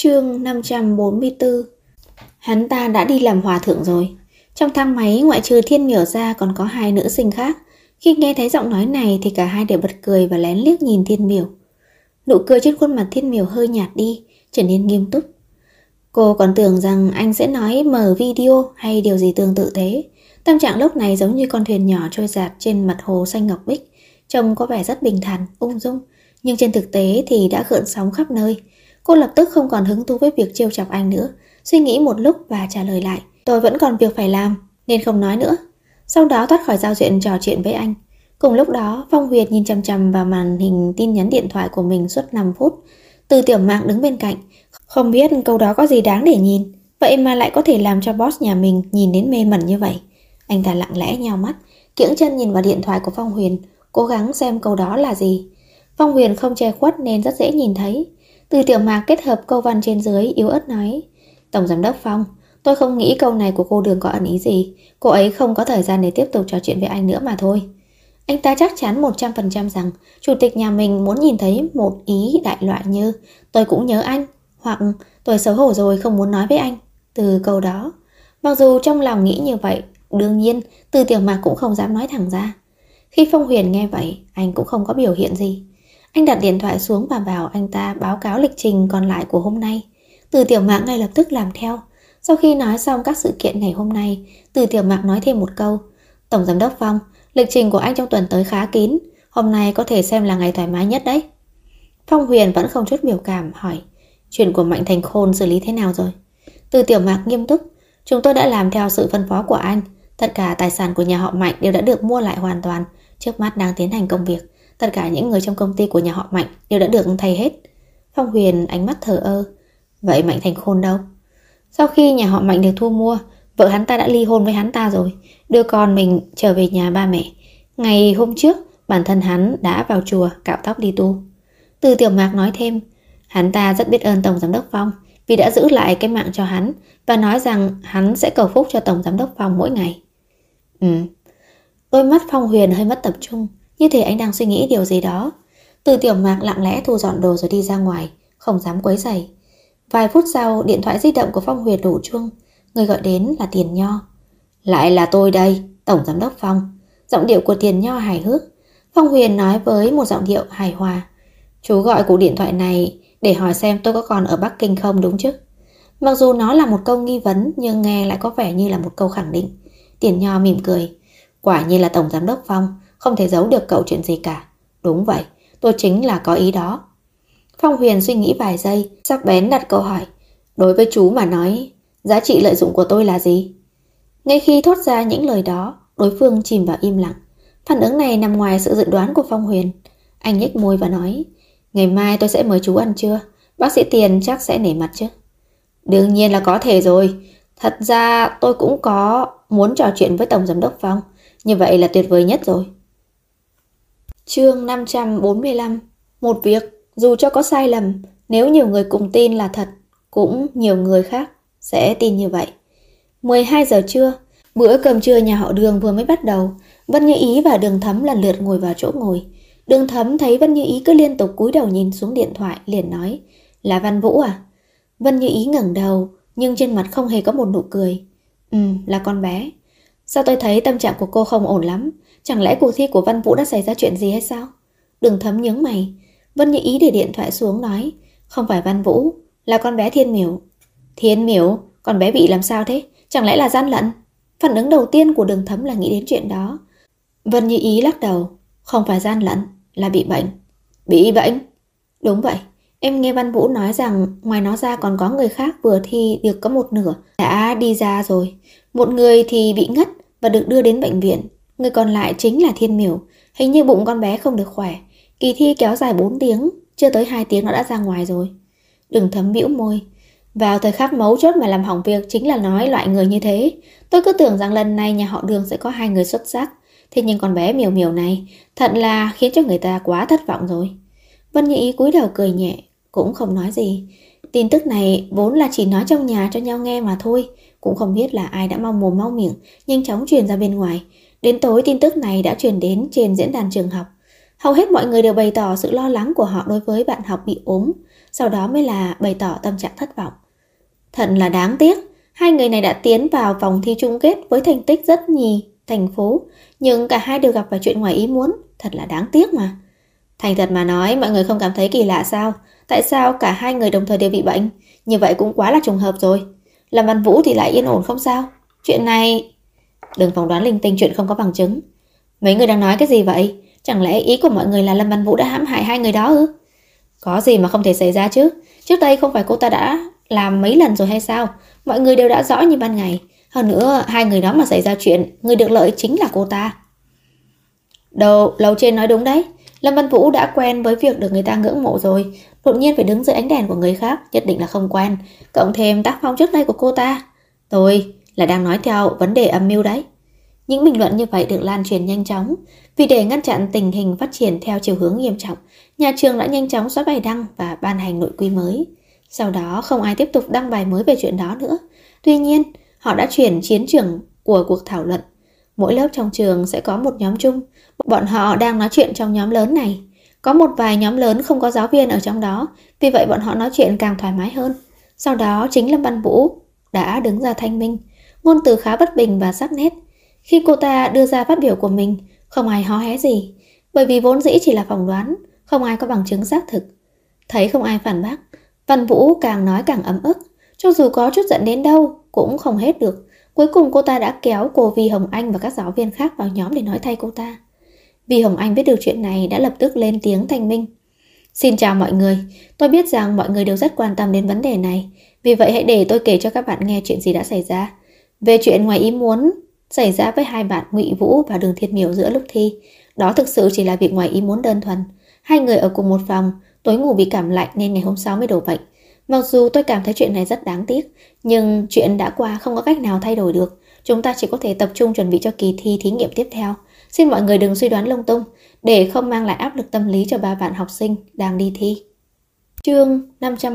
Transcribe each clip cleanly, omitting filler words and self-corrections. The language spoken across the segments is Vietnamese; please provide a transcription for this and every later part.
Chương 544. Hắn ta đã đi làm hòa thượng rồi. Trong thang máy ngoại trừ Thiên Miểu ra còn có hai nữ sinh khác. Khi nghe thấy giọng nói này thì cả hai đều bật cười và lén liếc nhìn Thiên Miểu. Nụ cười trên khuôn mặt Thiên Miểu hơi nhạt đi, trở nên nghiêm túc. Cô còn tưởng rằng anh sẽ nói mở video hay điều gì tương tự thế. Tâm trạng lúc này giống như con thuyền nhỏ trôi dạt trên mặt hồ xanh ngọc bích, trông có vẻ rất bình thản, ung dung, nhưng trên thực tế thì đã gợn sóng khắp nơi. Cô lập tức không còn hứng thú với việc trêu chọc anh nữa, suy nghĩ một lúc và trả lời lại: tôi vẫn còn việc phải làm nên không nói nữa. Sau đó thoát khỏi giao diện trò chuyện với anh. Cùng lúc đó, Phong Huyền nhìn chằm chằm vào màn hình tin nhắn điện thoại của mình suốt 5 phút. Từ Tiểu Mạc đứng bên cạnh, không biết câu đó có gì đáng để nhìn, vậy mà lại có thể làm cho boss nhà mình nhìn đến mê mẩn như vậy. Anh ta lặng lẽ nheo mắt, kiễng chân nhìn vào điện thoại của Phong Huyền, cố gắng xem câu đó là gì. Phong Huyền không che khuất nên rất dễ nhìn thấy. Từ Tiểu Mạc kết hợp câu văn trên dưới, yếu ớt nói: Tổng giám đốc Phong, tôi không nghĩ câu này của cô Đường có ẩn ý gì. Cô ấy không có thời gian để tiếp tục trò chuyện với anh nữa mà thôi. Anh ta chắc chắn 100% rằng chủ tịch nhà mình muốn nhìn thấy một ý đại loại như tôi cũng nhớ anh, hoặc tôi xấu hổ rồi không muốn nói với anh. Từ câu đó, mặc dù trong lòng nghĩ như vậy, đương nhiên Từ Tiểu Mạc cũng không dám nói thẳng ra. Khi Phong Huyền nghe vậy, anh cũng không có biểu hiện gì. Anh đặt điện thoại xuống và bảo anh ta báo cáo lịch trình còn lại của hôm nay. Từ Tiểu Mạc ngay lập tức làm theo. Sau khi nói xong các sự kiện ngày hôm nay, Từ Tiểu Mạc nói thêm một câu: Tổng giám đốc Phong, lịch trình của anh trong tuần tới khá kín, hôm nay có thể xem là ngày thoải mái nhất đấy. Phong Huyền vẫn không chút biểu cảm hỏi: chuyện của Mạnh Thành Khôn xử lý thế nào rồi? Từ Tiểu Mạc nghiêm túc: chúng tôi đã làm theo sự phân phó của anh. Tất cả tài sản của nhà họ Mạnh đều đã được mua lại hoàn toàn, trước mắt đang tiến hành công việc. Tất cả những người trong công ty của nhà họ Mạnh đều đã được thay hết. Phong Huyền ánh mắt thờ ơ: vậy Mạnh Thành Khôn đâu? Sau khi nhà họ Mạnh được thu mua, vợ hắn ta đã ly hôn với hắn ta rồi, đưa con mình trở về nhà ba mẹ. Ngày hôm trước, bản thân hắn đã vào chùa cạo tóc đi tu. Từ Tiểu Mạc nói thêm: hắn ta rất biết ơn Tổng giám đốc Phong vì đã giữ lại cái mạng cho hắn và nói rằng hắn sẽ cầu phúc cho Tổng giám đốc Phong mỗi ngày. Đôi mắt Phong Huyền hơi mất tập trung, như thể anh đang suy nghĩ điều gì đó. Từ Tiểu Mạc lặng lẽ thu dọn đồ rồi đi ra ngoài, không dám quấy rầy. Vài phút sau, điện thoại di động của Phong Huyền đổ chuông. Người gọi đến là Tiền Nho. Lại là tôi đây, Tổng giám đốc Phong. Giọng điệu của Tiền Nho hài hước. Phong Huyền nói với một giọng điệu hài hòa: chú gọi cuộc điện thoại này để hỏi xem tôi có còn ở Bắc Kinh không đúng chứ? Mặc dù nó là một câu nghi vấn nhưng nghe lại có vẻ như là một câu khẳng định. Tiền Nho mỉm cười: quả nhiên là Tổng giám đốc Phong, không thể giấu được cậu chuyện gì cả. Đúng vậy, tôi chính là có ý đó. Phong Huyền suy nghĩ vài giây, sắc bén đặt câu hỏi: đối với chú mà nói, giá trị lợi dụng của tôi là gì? Ngay khi thốt ra những lời đó, đối phương chìm vào im lặng. Phản ứng này nằm ngoài sự dự đoán của Phong Huyền. Anh nhếch môi và nói: ngày mai tôi sẽ mời chú ăn trưa, bác sĩ Tiền chắc sẽ nể mặt chứ? Đương nhiên là có thể rồi. Thật ra tôi cũng có muốn trò chuyện với Tổng giám đốc Phong, như vậy là tuyệt vời nhất rồi. Chương 545. Một việc, dù cho có sai lầm, nếu nhiều người cùng tin là thật, cũng nhiều người khác sẽ tin như vậy. 12 giờ trưa, bữa cơm trưa nhà họ Đường vừa mới bắt đầu. Vân Như Ý và Đường Thấm lần lượt ngồi vào chỗ ngồi. Đường Thấm thấy Vân Như Ý cứ liên tục cúi đầu nhìn xuống điện thoại, liền nói: là Văn Vũ à? Vân Như Ý ngẩng đầu, nhưng trên mặt không hề có một nụ cười. Là con bé. Sao tôi thấy tâm trạng của cô không ổn lắm? Chẳng lẽ cuộc thi của Văn Vũ đã xảy ra chuyện gì hay sao? Đường Thấm nhướng mày. Vân Như Ý để điện thoại xuống nói: không phải Văn Vũ, là con bé Thiên Miểu. Thiên Miểu? Con bé bị làm sao thế? Chẳng lẽ là gian lận? Phản ứng đầu tiên của Đường Thấm là nghĩ đến chuyện đó. Vân Như Ý lắc đầu: không phải gian lận, là bị bệnh. Bị bệnh? Đúng vậy. Em nghe Văn Vũ nói rằng ngoài nó ra còn có người khác vừa thi được có một nửa đã đi ra rồi. Một người thì bị ngất và được đưa đến bệnh viện. Người còn lại chính là Thiên Miểu. Hình như bụng con bé không được khỏe. Kỳ thi kéo dài 4 tiếng, chưa tới 2 tiếng nó đã ra ngoài rồi. Đường Thấm bĩu môi. Vào thời khắc mấu chốt mà làm hỏng việc chính là nói loại người như thế. Tôi cứ tưởng rằng lần này nhà họ Đường sẽ có 2 người xuất sắc. Thế nhưng con bé Miểu Miểu này thật là khiến cho người ta quá thất vọng rồi. Vân Như Ý cúi đầu cười nhẹ, cũng không nói gì. Tin tức này vốn là chỉ nói trong nhà cho nhau nghe mà thôi. Cũng không biết là ai đã mau mồm mau miệng nhanh chóng truyền ra bên ngoài. Đến tối tin tức này đã truyền đến trên diễn đàn trường học. Hầu hết mọi người đều bày tỏ sự lo lắng của họ đối với bạn học bị ốm. sau đó mới là bày tỏ tâm trạng thất vọng. Thật là đáng tiếc, hai người này đã tiến vào vòng thi chung kết với thành tích rất nhì thành phố, nhưng cả hai đều gặp phải chuyện ngoài ý muốn, thật là đáng tiếc mà. Thành thật mà nói, mọi người không cảm thấy kỳ lạ sao? Tại sao cả hai người đồng thời đều bị bệnh? Như vậy cũng quá là trùng hợp rồi. Lâm Văn Vũ thì lại yên ổn không sao? Chuyện này... Đừng phỏng đoán linh tinh chuyện không có bằng chứng. Mấy người đang nói cái gì vậy? Chẳng lẽ ý của mọi người là Lâm Văn Vũ đã hãm hại hai người đó ư? Có gì mà không thể xảy ra chứ? Trước đây không phải cô ta đã làm mấy lần rồi hay sao? Mọi người đều đã rõ như ban ngày. Hơn nữa, hai người đó mà xảy ra chuyện, người được lợi chính là cô ta. Lầu trên nói đúng đấy. Lâm Văn Vũ đã quen với việc được người ta ngưỡng mộ rồi, đột nhiên phải đứng dưới ánh đèn của người khác, nhất định là không quen. Cộng thêm tác phong trước đây của cô ta. Tôi là đang nói theo vấn đề âm mưu đấy. Những bình luận như vậy được lan truyền nhanh chóng. Vì để ngăn chặn tình hình phát triển theo chiều hướng nghiêm trọng, nhà trường đã nhanh chóng xóa bài đăng và ban hành nội quy mới. Sau đó không ai tiếp tục đăng bài mới về chuyện đó nữa. Tuy nhiên, họ đã chuyển chiến trường của cuộc thảo luận. Mỗi lớp trong trường sẽ có một nhóm chung. Bọn họ đang nói chuyện trong nhóm lớn này. Có một vài nhóm lớn không có giáo viên ở trong đó, vì vậy bọn họ nói chuyện càng thoải mái hơn. Sau đó chính Lâm Văn Vũ đã đứng ra thanh minh, ngôn từ khá bất bình và sắc nét. Khi cô ta đưa ra phát biểu của mình, không ai hó hé gì, bởi vì vốn dĩ chỉ là phỏng đoán, không ai có bằng chứng xác thực. Thấy không ai phản bác, Văn Vũ càng nói càng ấm ức, cho dù có chút giận đến đâu cũng không hết được. Cuối cùng cô ta đã kéo cô Vi Hồng Anh và các giáo viên khác vào nhóm để nói thay cô ta. Vi Hồng Anh biết được chuyện này đã lập tức lên tiếng thanh minh. Xin chào mọi người, tôi biết rằng mọi người đều rất quan tâm đến vấn đề này, vì vậy hãy để tôi kể cho các bạn nghe chuyện gì đã xảy ra. Về chuyện ngoài ý muốn xảy ra với hai bạn Ngụy Vũ và Đường Thiên Miểu giữa lúc thi, đó thực sự chỉ là việc ngoài ý muốn đơn thuần. Hai người ở cùng một phòng, tối ngủ bị cảm lạnh nên ngày hôm sau mới đổ bệnh. Mặc dù tôi cảm thấy chuyện này rất đáng tiếc, nhưng chuyện đã qua không có cách nào thay đổi được. Chúng ta chỉ có thể tập trung chuẩn bị cho kỳ thi thí nghiệm tiếp theo. Xin mọi người đừng suy đoán lung tung, để không mang lại áp lực tâm lý cho ba bạn học sinh đang đi thi. Chương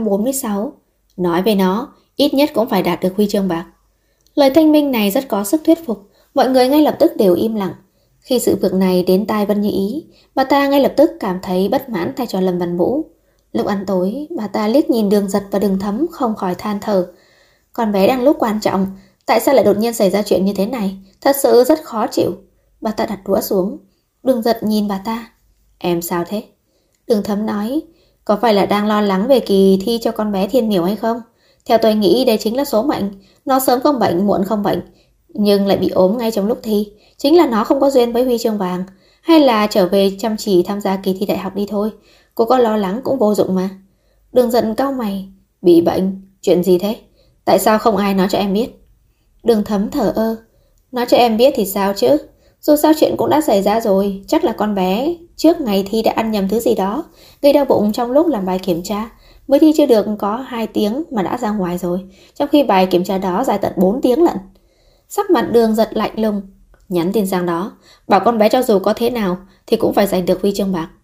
546. Nói về nó, ít nhất cũng phải đạt được huy chương bạc. Lời thanh minh này rất có sức thuyết phục, mọi người ngay lập tức đều im lặng. Khi sự việc này đến tai Vân Như Ý, bà ta ngay lập tức cảm thấy bất mãn thay cho Lâm Văn Vũ. Lúc ăn tối, bà ta liếc nhìn Đường Giật và Đường Thấm không khỏi than thở. Con bé đang lúc quan trọng, tại sao lại đột nhiên xảy ra chuyện như thế này? Thật sự rất khó chịu. Bà ta đặt đũa xuống. Đường Giật nhìn bà ta. Em sao thế? Đường Thấm nói, có phải là đang lo lắng về kỳ thi cho con bé Thiên Miểu hay không? Theo tôi nghĩ đây chính là số mệnh. Nó sớm không bệnh, muộn không bệnh, nhưng lại bị ốm ngay trong lúc thi. Chính là nó không có duyên với huy chương vàng. Hay là trở về chăm chỉ tham gia kỳ thi đại học đi thôi. Cô có lo lắng cũng vô dụng mà. Đường Giật cau mày. Bị bệnh? Chuyện gì thế? Tại sao không ai nói cho em biết? Đường Thấm thở ơ. Nói cho em biết thì sao chứ? Dù sao chuyện cũng đã xảy ra rồi. Chắc là con bé trước ngày thi đã ăn nhầm thứ gì đó, gây đau bụng trong lúc làm bài kiểm tra. Mới thi chưa được có 2 tiếng mà đã ra ngoài rồi, trong khi bài kiểm tra đó dài tận 4 tiếng lận. Sắc mặt Đường Giật lạnh lùng. Nhắn tin sang đó, bảo con bé cho dù có thế nào thì cũng phải giành được huy chương bạc.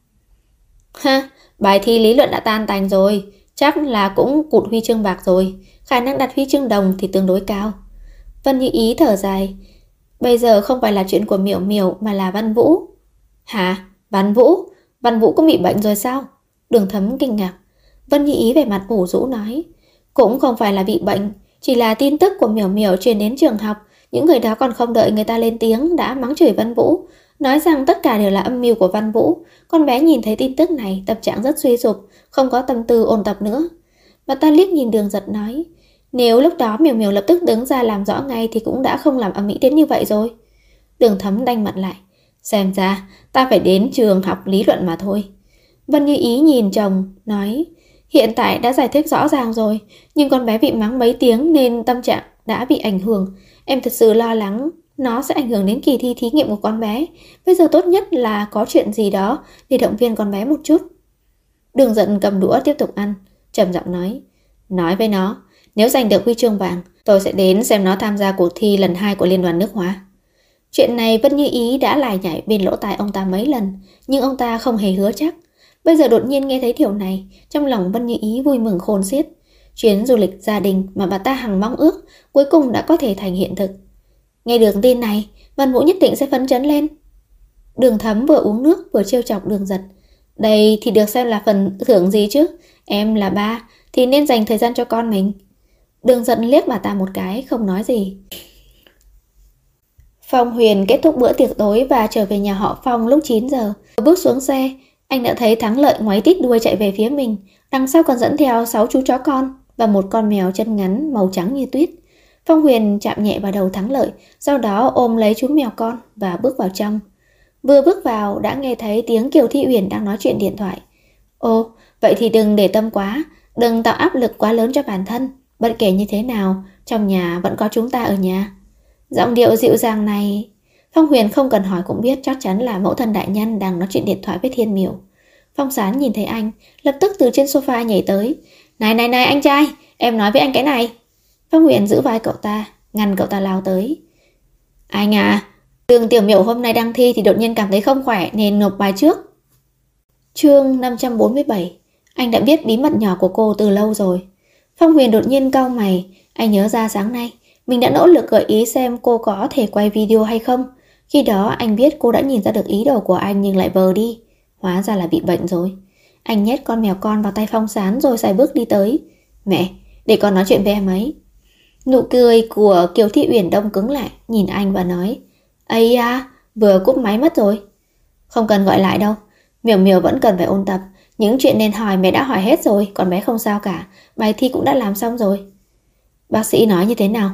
Ha, bài thi lý luận đã tan tành rồi, chắc là cũng cụt huy chương bạc rồi. Khả năng đạt huy chương đồng thì tương đối cao. Vân Như Ý thở dài. Bây giờ không phải là chuyện của Miểu Miểu mà là Văn Vũ. Hả? Văn Vũ? Văn Vũ cũng bị bệnh rồi sao? Đường Thấm kinh ngạc. Vân Như Ý vẻ mặt ủ rũ nói. Cũng không phải là bị bệnh, chỉ là tin tức của Miểu Miểu truyền đến trường học. Những người đó còn không đợi người ta lên tiếng đã mắng chửi Văn Vũ, nói rằng tất cả đều là âm mưu của Văn Vũ. Con bé nhìn thấy tin tức này, tâm trạng rất suy sụp, không có tâm tư ôn tập nữa. Bà ta liếc nhìn Đường Giật nói, nếu lúc đó Miểu Miểu lập tức đứng ra làm rõ ngay thì cũng đã không làm ầm ĩ đến như vậy rồi. Đường Thấm đanh mặt lại. Xem ra ta phải đến trường học lý luận mà thôi. Vân Như Ý nhìn chồng, nói, hiện tại đã giải thích rõ ràng rồi, nhưng con bé bị mắng mấy tiếng nên tâm trạng đã bị ảnh hưởng. Em thật sự lo lắng nó sẽ ảnh hưởng đến kỳ thi thí nghiệm của con bé. Bây giờ tốt nhất là có chuyện gì đó để động viên con bé một chút. Đường Giận cầm đũa tiếp tục ăn, trầm giọng nói với nó, nếu giành được huy chương vàng, tôi sẽ đến xem nó tham gia cuộc thi lần 2 của Liên đoàn nước Hoa. Chuyện này Vân Như Ý đã lải nhải bên lỗ tai ông ta mấy lần, nhưng ông ta không hề hứa chắc. Bây giờ đột nhiên nghe thấy điều này, trong lòng Vân Như Ý vui mừng khôn xiết. Chuyến du lịch gia đình mà bà ta hằng mong ước cuối cùng đã có thể thành hiện thực. Nghe được tin này, Văn Vũ nhất định sẽ phấn chấn lên. Đường Thấm vừa uống nước vừa trêu chọc Đường Giật. Đây thì được xem là phần thưởng gì chứ? Em là ba thì nên dành thời gian cho con mình. Đường giận liếc bà ta một cái, không nói gì. Phong Huyền kết thúc bữa tiệc tối và trở về nhà họ Phong lúc 9 giờ. Bước xuống xe, anh đã thấy Thắng Lợi ngoáy tít đuôi chạy về phía mình. Đằng sau còn dẫn theo 6 chú chó con và một con mèo chân ngắn màu trắng như tuyết. Phong Huyền chạm nhẹ vào đầu Thắng Lợi, sau đó ôm lấy chú mèo con và bước vào trong. Vừa bước vào đã nghe thấy tiếng Kiều Thi Uyển đang nói chuyện điện thoại. Ồ, vậy thì đừng để tâm quá, đừng tạo áp lực quá lớn cho bản thân. Bất kể như thế nào, trong nhà vẫn có chúng ta ở nhà. Giọng điệu dịu dàng này, Phong Huyền không cần hỏi cũng biết chắc chắn là mẫu thân đại nhân đang nói chuyện điện thoại với Thiên Miểu. Phong Sán nhìn thấy anh, lập tức từ trên sofa nhảy tới. Này anh trai, em nói với anh cái này. Phong Huyền giữ vai cậu ta, ngăn cậu ta lao tới. Anh à, Đường Tiểu Miểu hôm nay đang thi thì đột nhiên cảm thấy không khỏe nên nộp bài trước. Chương 547. Anh đã biết bí mật nhỏ của cô từ lâu rồi. Phong Huyền đột nhiên cau mày, anh nhớ ra sáng nay mình đã nỗ lực gợi ý xem cô có thể quay video hay không. Khi đó anh biết cô đã nhìn ra được ý đồ của anh nhưng lại vờ đi. Hóa ra là bị bệnh rồi. Anh nhét con mèo con vào tay Phong Sán rồi xài bước đi tới. Mẹ, để con nói chuyện với em ấy. Nụ cười của Kiều Thị Uyển đông cứng lại, nhìn anh và nói. Ây à, vừa cúp máy mất rồi. Không cần gọi lại đâu, Miểu Miểu vẫn cần phải ôn tập. Những chuyện nên hỏi mẹ đã hỏi hết rồi, còn bé không sao cả. Bài thi cũng đã làm xong rồi. Bác sĩ nói như thế nào?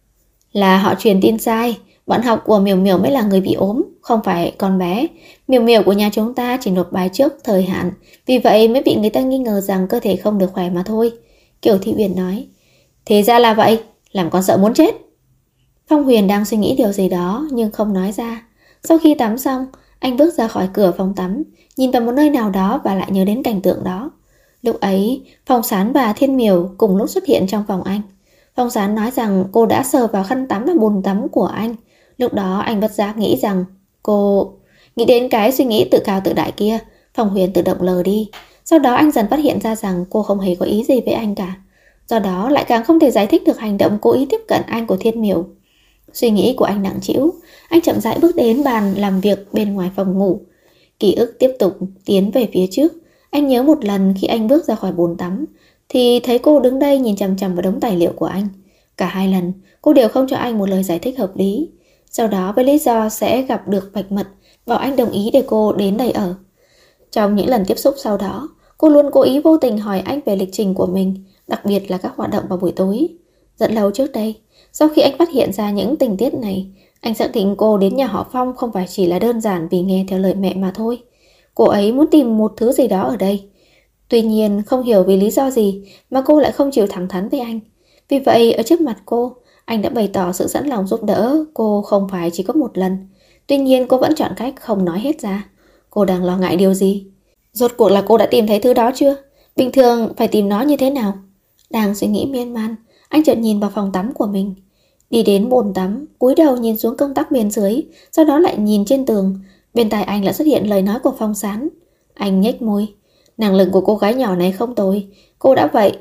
Là họ truyền tin sai. Bạn học của Miểu Miểu mới là người bị ốm, không phải con bé. Miểu Miểu của nhà chúng ta chỉ nộp bài trước thời hạn, vì vậy mới bị người ta nghi ngờ rằng cơ thể không được khỏe mà thôi. Kiều Thị Uyển nói. Thì ra là vậy, làm con sợ muốn chết. Phong Huyền đang suy nghĩ điều gì đó nhưng không nói ra. Sau khi tắm xong, anh bước ra khỏi cửa phòng tắm, nhìn vào một nơi nào đó và lại nhớ đến cảnh tượng đó. Lúc ấy, Phong Sán và Thiên Miểu cùng lúc xuất hiện trong phòng anh. Phong Sán nói rằng cô đã sờ vào khăn tắm và bồn tắm của anh. Lúc đó anh bất giác nghĩ rằng cô... Nghĩ đến cái suy nghĩ tự cao tự đại kia, Phong Huyền tự động lờ đi. Sau đó anh dần phát hiện ra rằng cô không hề có ý gì với anh cả. Do đó lại càng không thể giải thích được hành động cố ý tiếp cận anh của Thiên Miểu. Suy nghĩ của anh nặng trĩu, anh chậm rãi bước đến bàn làm việc bên ngoài phòng ngủ. Ký ức tiếp tục tiến về phía trước. Anh nhớ một lần khi anh bước ra khỏi bồn tắm thì thấy cô đứng đây nhìn chằm chằm vào đống tài liệu của anh. Cả hai lần cô đều không cho anh một lời giải thích hợp lý. Sau đó với lý do sẽ gặp được Bạch Mật, bảo anh đồng ý để cô đến đây ở. Trong những lần tiếp xúc sau đó, cô luôn cố ý vô tình hỏi anh về lịch trình của mình, đặc biệt là các hoạt động vào buổi tối. Rất lâu trước đây, sau khi anh phát hiện ra những tình tiết này, anh xác định cô đến nhà họ Phong không phải chỉ là đơn giản vì nghe theo lời mẹ mà thôi. Cô ấy muốn tìm một thứ gì đó ở đây. Tuy nhiên không hiểu vì lý do gì mà cô lại không chịu thẳng thắn với anh. Vì vậy ở trước mặt cô, anh đã bày tỏ sự sẵn lòng giúp đỡ cô không phải chỉ có một lần. Tuy nhiên cô vẫn chọn cách không nói hết ra. Cô đang lo ngại điều gì? Rốt cuộc là cô đã tìm thấy thứ đó chưa? Bình thường phải tìm nó như thế nào? Đang suy nghĩ miên man, anh chợt nhìn vào phòng tắm của mình. Đi đến bồn tắm, cúi đầu nhìn xuống công tắc bên dưới, sau đó lại nhìn trên tường. Bên tai anh lại xuất hiện lời nói của Phong Sán. Anh nhếch môi. Năng lực của cô gái nhỏ này không tồi. Cô đã vậy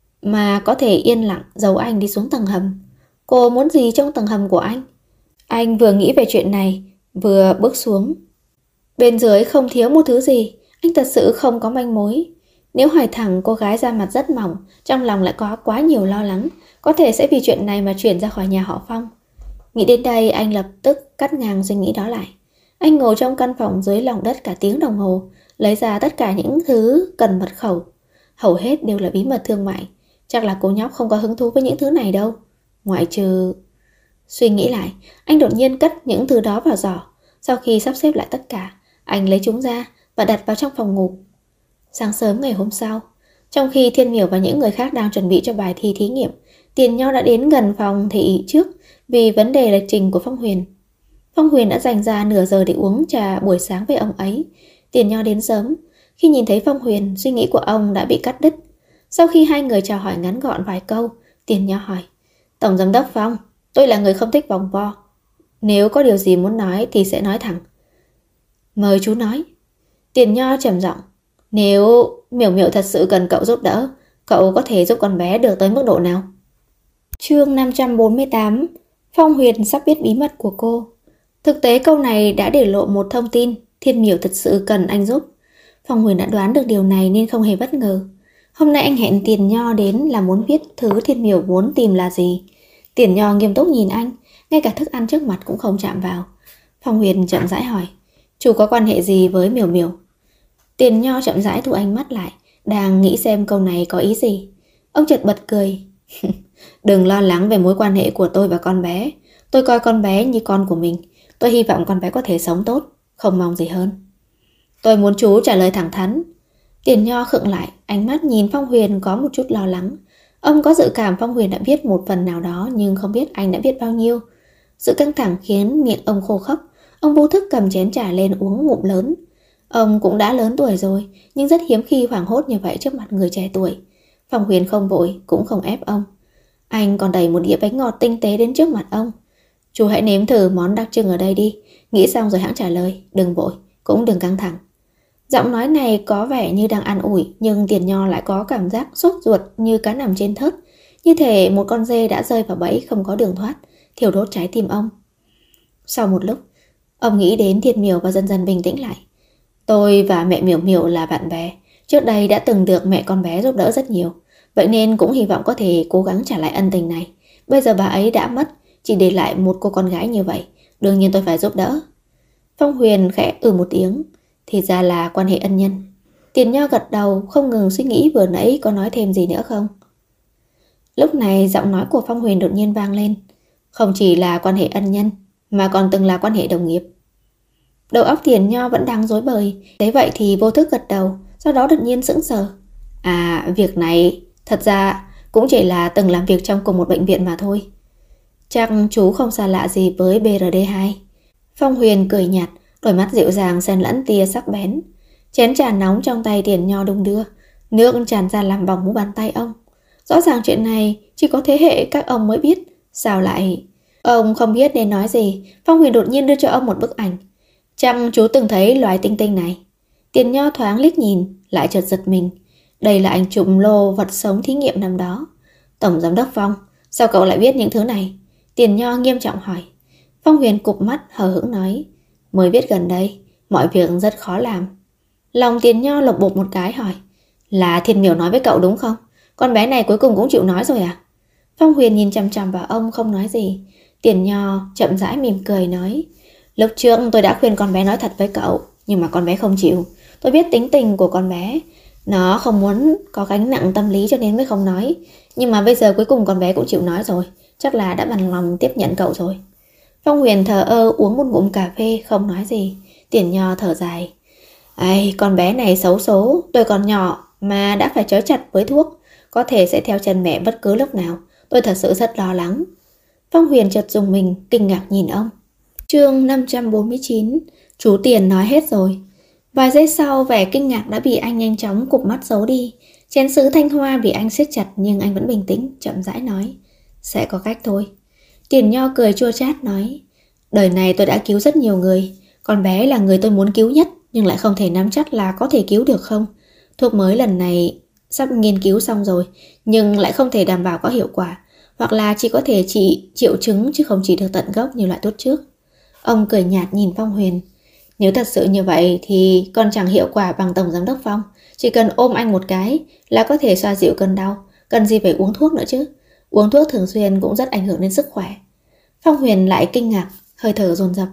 mà có thể yên lặng giấu anh đi xuống tầng hầm. Cô muốn gì trong tầng hầm của anh? Anh vừa nghĩ về chuyện này, vừa bước xuống. Bên dưới không thiếu một thứ gì. Anh thật sự không có manh mối. Nếu hỏi thẳng, cô gái da mặt rất mỏng, trong lòng lại có quá nhiều lo lắng, có thể sẽ vì chuyện này mà chuyển ra khỏi nhà họ Phong. Nghĩ đến đây, anh lập tức cắt ngang suy nghĩ đó lại. Anh ngồi trong căn phòng dưới lòng đất cả tiếng đồng hồ, lấy ra tất cả những thứ cần mật khẩu. Hầu hết đều là bí mật thương mại. Chắc là cô nhóc không có hứng thú với những thứ này đâu. Ngoại trừ... Suy nghĩ lại, anh đột nhiên cất những thứ đó vào giỏ. Sau khi sắp xếp lại tất cả, anh lấy chúng ra và đặt vào trong phòng ngủ. Sáng sớm ngày hôm sau, trong khi Thiên Miểu và những người khác đang chuẩn bị cho bài thi thí nghiệm, Tiền Nho đã đến gần phòng thị trước vì vấn đề lịch trình của Phong Huyền. Phong Huyền đã dành ra nửa giờ để uống trà buổi sáng với ông ấy. Tiền Nho đến sớm. Khi nhìn thấy Phong Huyền, suy nghĩ của ông đã bị cắt đứt. Sau khi hai người chào hỏi ngắn gọn vài câu, Tiền Nho hỏi: Tổng giám đốc Phong, tôi là người không thích vòng vo. Nếu có điều gì muốn nói thì sẽ nói thẳng. Mời chú nói. Tiền Nho trầm giọng: Nếu Miểu Miểu thật sự cần cậu giúp đỡ, cậu có thể giúp con bé được tới mức độ nào? Chương 548. Phong Huyền sắp biết bí mật của cô. Thực tế câu này đã để lộ một thông tin Thiên Miểu thật sự cần anh giúp. Phong Huyền đã đoán được điều này nên không hề bất ngờ. Hôm nay anh hẹn Tiền Nho đến là muốn biết thứ Thiên Miểu muốn tìm là gì. Tiền Nho nghiêm túc nhìn anh, ngay cả thức ăn trước mặt cũng không chạm vào. Phong Huyền chậm rãi hỏi, chú có quan hệ gì với Miểu Miểu? Tiền Nho chậm rãi thu ánh mắt lại, đang nghĩ xem câu này có ý gì. Ông chợt bật cười. Đừng lo lắng về mối quan hệ của tôi và con bé. Tôi coi con bé như con của mình. Tôi hy vọng con bé có thể sống tốt, không mong gì hơn. Tôi muốn chú trả lời thẳng thắn. Tiền Nho khựng lại, ánh mắt nhìn Phong Huyền có một chút lo lắng. Ông có dự cảm Phong Huyền đã biết một phần nào đó, nhưng không biết anh đã biết bao nhiêu. Sự căng thẳng khiến miệng ông khô khốc. Ông vô thức cầm chén trà lên uống ngụm lớn. Ông cũng đã lớn tuổi rồi, nhưng rất hiếm khi hoảng hốt như vậy trước mặt người trẻ tuổi. Phong Huyền không vội, cũng không ép ông. Anh còn đẩy một đĩa bánh ngọt tinh tế đến trước mặt ông. Chú hãy nếm thử món đặc trưng ở đây đi. Nghĩ xong rồi hãng trả lời. Đừng vội, cũng đừng căng thẳng. Giọng nói này có vẻ như đang an ủi, nhưng Tiền Nho lại có cảm giác sốt ruột như cá nằm trên thớt. Như thể một con dê đã rơi vào bẫy không có đường thoát, thiêu đốt trái tim ông. Sau một lúc, ông nghĩ đến Thiên Miểu và dần dần bình tĩnh lại. Tôi và mẹ Miểu Miểu là bạn bè. Trước đây đã từng được mẹ con bé giúp đỡ rất nhiều. Vậy nên cũng hy vọng có thể cố gắng trả lại ân tình này. Bây giờ bà ấy đã mất, chỉ để lại một cô con gái như vậy. Đương nhiên tôi phải giúp đỡ. Phong Huyền khẽ một tiếng. Thì ra là quan hệ ân nhân. Tiền Nho gật đầu, không ngừng suy nghĩ vừa nãy có nói thêm gì nữa không. Lúc này giọng nói của Phong Huyền đột nhiên vang lên. Không chỉ là quan hệ ân nhân, mà còn từng là quan hệ đồng nghiệp. Đầu óc Tiền Nho vẫn đang rối bời. Thế vậy thì vô thức gật đầu, sau đó đột nhiên sững sờ. À, việc này thật ra cũng chỉ là từng làm việc trong cùng một bệnh viện mà thôi. Chắc chú không xa lạ gì với BRD2. Phong Huyền cười nhạt, đôi mắt dịu dàng xen lẫn tia sắc bén. Chén trà nóng trong tay Tiền Nho đung đưa, nước tràn ra làm bỏng mu bàn tay ông. Rõ ràng chuyện này chỉ có thế hệ các ông mới biết. Sao lại... Ông không biết nên nói gì. Phong Huyền đột nhiên đưa cho ông một bức ảnh. Chăng chú từng thấy loài tinh tinh này? Tiền Nho thoáng liếc nhìn, lại chợt giật mình. Đây là ảnh chụp lô vật sống thí nghiệm năm đó. Tổng giám đốc Phong, sao cậu lại biết những thứ này? Tiền Nho nghiêm trọng hỏi. Phong Huyền cụp mắt hờ hững nói. Mới biết gần đây, mọi việc rất khó làm. Lòng Tiền Nho lộc bột một cái hỏi. Là Thiên Miểu nói với cậu đúng không? Con bé này cuối cùng cũng chịu nói rồi à? Phong Huyền nhìn chằm chằm vào ông không nói gì. Tiền Nho chậm rãi mỉm cười nói. Lúc trước tôi đã khuyên con bé nói thật với cậu, nhưng mà con bé không chịu. Tôi biết tính tình của con bé. Nó không muốn có gánh nặng tâm lý cho nên mới không nói. Nhưng mà bây giờ cuối cùng con bé cũng chịu nói rồi. Chắc là đã bằng lòng tiếp nhận cậu rồi. Phong Huyền thờ ơ uống một ngụm cà phê không nói gì. Tiền Nho thở dài. Ai, con bé này xấu số. Tôi còn nhỏ mà đã phải trói chặt với thuốc. Có thể sẽ theo chân mẹ bất cứ lúc nào. Tôi thật sự rất lo lắng. Phong Huyền chợt dùng mình kinh ngạc nhìn ông. Chương 549. Chú Tiền nói hết rồi. Vài giây sau vẻ kinh ngạc đã bị anh nhanh chóng cụp mắt giấu đi. Chén sứ thanh hoa bị anh siết chặt nhưng anh vẫn bình tĩnh, chậm rãi nói. Sẽ có cách thôi. Tiền Nho cười chua chát nói. Đời này tôi đã cứu rất nhiều người. Con bé là người tôi muốn cứu nhất, nhưng lại không thể nắm chắc là có thể cứu được không. Thuốc mới lần này sắp nghiên cứu xong rồi, nhưng lại không thể đảm bảo có hiệu quả. Hoặc là chỉ có thể trị triệu chứng chứ không chỉ được tận gốc như loại thuốc trước. Ông cười nhạt nhìn Phong Huyền. Nếu thật sự như vậy thì còn chẳng hiệu quả bằng Tổng Giám đốc Phong. Chỉ cần ôm anh một cái là có thể xoa dịu cơn đau. Cần gì phải uống thuốc nữa chứ. Uống thuốc thường xuyên cũng rất ảnh hưởng đến sức khỏe. Phong Huyền lại kinh ngạc, hơi thở dồn dập.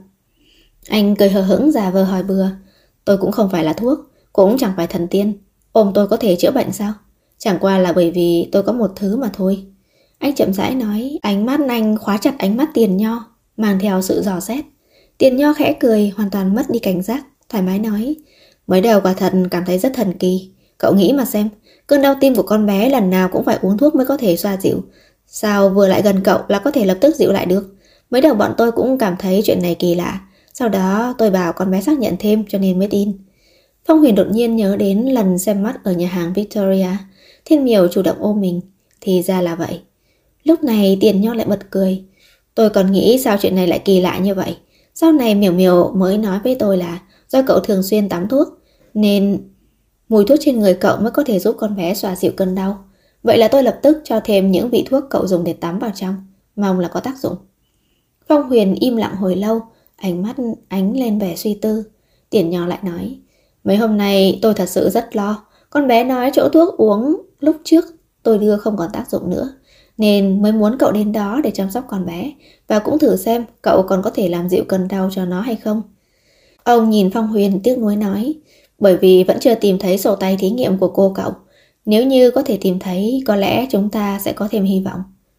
Anh cười hờ hững giả vờ hỏi bừa. Tôi cũng không phải là thuốc, cũng chẳng phải thần tiên. Ôm tôi có thể chữa bệnh sao? Chẳng qua là bởi vì tôi có một thứ mà thôi. Anh chậm rãi nói. Ánh mắt anh khóa chặt ánh mắt Tiền Nho, mang theo sự dò xét. Tiền Nho khẽ cười, hoàn toàn mất đi cảnh giác, thoải mái nói. Mới đầu quả thật cảm thấy rất thần kỳ. Cậu nghĩ mà xem, cơn đau tim của con bé lần nào cũng phải uống thuốc mới có thể xoa dịu. Sao vừa lại gần cậu là có thể lập tức dịu lại được? Mới đầu bọn tôi cũng cảm thấy chuyện này kỳ lạ. Sau đó tôi bảo con bé xác nhận thêm cho nên mới tin. Phong Huyền đột nhiên nhớ đến lần xem mắt ở nhà hàng Victoria. Thiên Miểu chủ động ôm mình. Thì ra là vậy. Lúc này Tiền Nho lại bật cười. Tôi còn nghĩ sao chuyện này lại kỳ lạ như vậy. Sau này Miểu Miểu mới nói với tôi là do cậu thường xuyên tắm thuốc, nên mùi thuốc trên người cậu mới có thể giúp con bé xoa dịu cơn đau. Vậy là tôi lập tức cho thêm những vị thuốc cậu dùng để tắm vào trong, mong là có tác dụng. Phong Huyền im lặng hồi lâu, ánh mắt ánh lên vẻ suy tư. Tiền Nho lại nói. Mấy hôm nay tôi thật sự rất lo. Con bé nói chỗ thuốc uống lúc trước tôi đưa không còn tác dụng nữa, nên mới muốn cậu đến đó để chăm sóc con bé, và cũng thử xem cậu còn có thể làm dịu cơn đau cho nó hay không. Ông nhìn Phong Huyền tiếc nuối nói, bởi vì vẫn chưa tìm thấy sổ tay thí nghiệm của cô cậu. Nếu như có thể tìm thấy, có lẽ chúng ta sẽ có thêm hy vọng.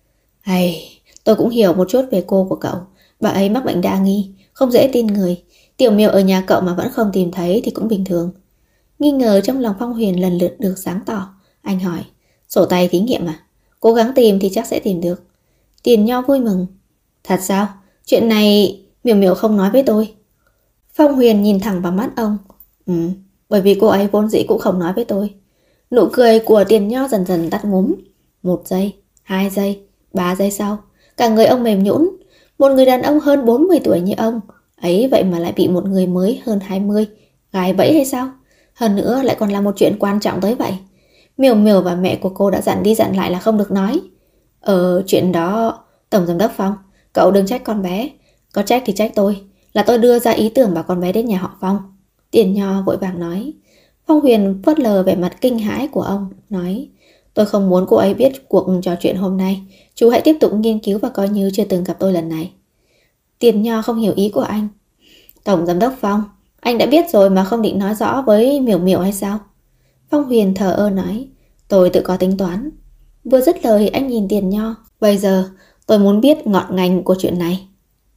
Tôi cũng hiểu một chút về cô của cậu. Bà ấy mắc bệnh đa nghi, không dễ tin người. Tiểu Miêu ở nhà cậu mà vẫn không tìm thấy thì cũng bình thường. Nghi ngờ trong lòng Phong Huyền lần lượt được sáng tỏ. Anh hỏi, sổ tay thí nghiệm à? Cố gắng tìm thì chắc sẽ tìm được. Tiền Nho vui mừng. Thật sao? Chuyện này Miểu Miểu không nói với tôi. Phong Huyền nhìn thẳng vào mắt ông. Bởi vì cô ấy vốn dĩ cũng không nói với tôi. Nụ cười của Tiền Nho dần dần tắt ngúm. 1 giây, 2 giây, 3 giây sau, cả người ông mềm nhũn. Một người đàn ông hơn 40 tuổi như ông ấy vậy mà lại bị một người mới hơn 20 gài bẫy hay sao? Hơn nữa lại còn là một chuyện quan trọng tới vậy. Miểu Miểu và mẹ của cô đã dặn đi dặn lại là không được nói. Chuyện đó, Tổng Giám đốc Phong, cậu đừng trách con bé. Có trách thì trách tôi, là tôi đưa ra ý tưởng bảo con bé đến nhà họ Phong. Tiền Nho vội vàng nói. Phong Huyền phớt lờ vẻ mặt kinh hãi của ông, nói, tôi không muốn cô ấy biết cuộc trò chuyện hôm nay. Chú hãy tiếp tục nghiên cứu và coi như chưa từng gặp tôi lần này. Tiền Nho không hiểu ý của anh. Tổng Giám đốc Phong, anh đã biết rồi mà không định nói rõ với Miểu Miểu hay sao? Phong Huyền thờ ơ nói, tôi tự có tính toán. Vừa dứt lời anh nhìn Tiền Nho. Bây giờ tôi muốn biết ngọn ngành của chuyện này.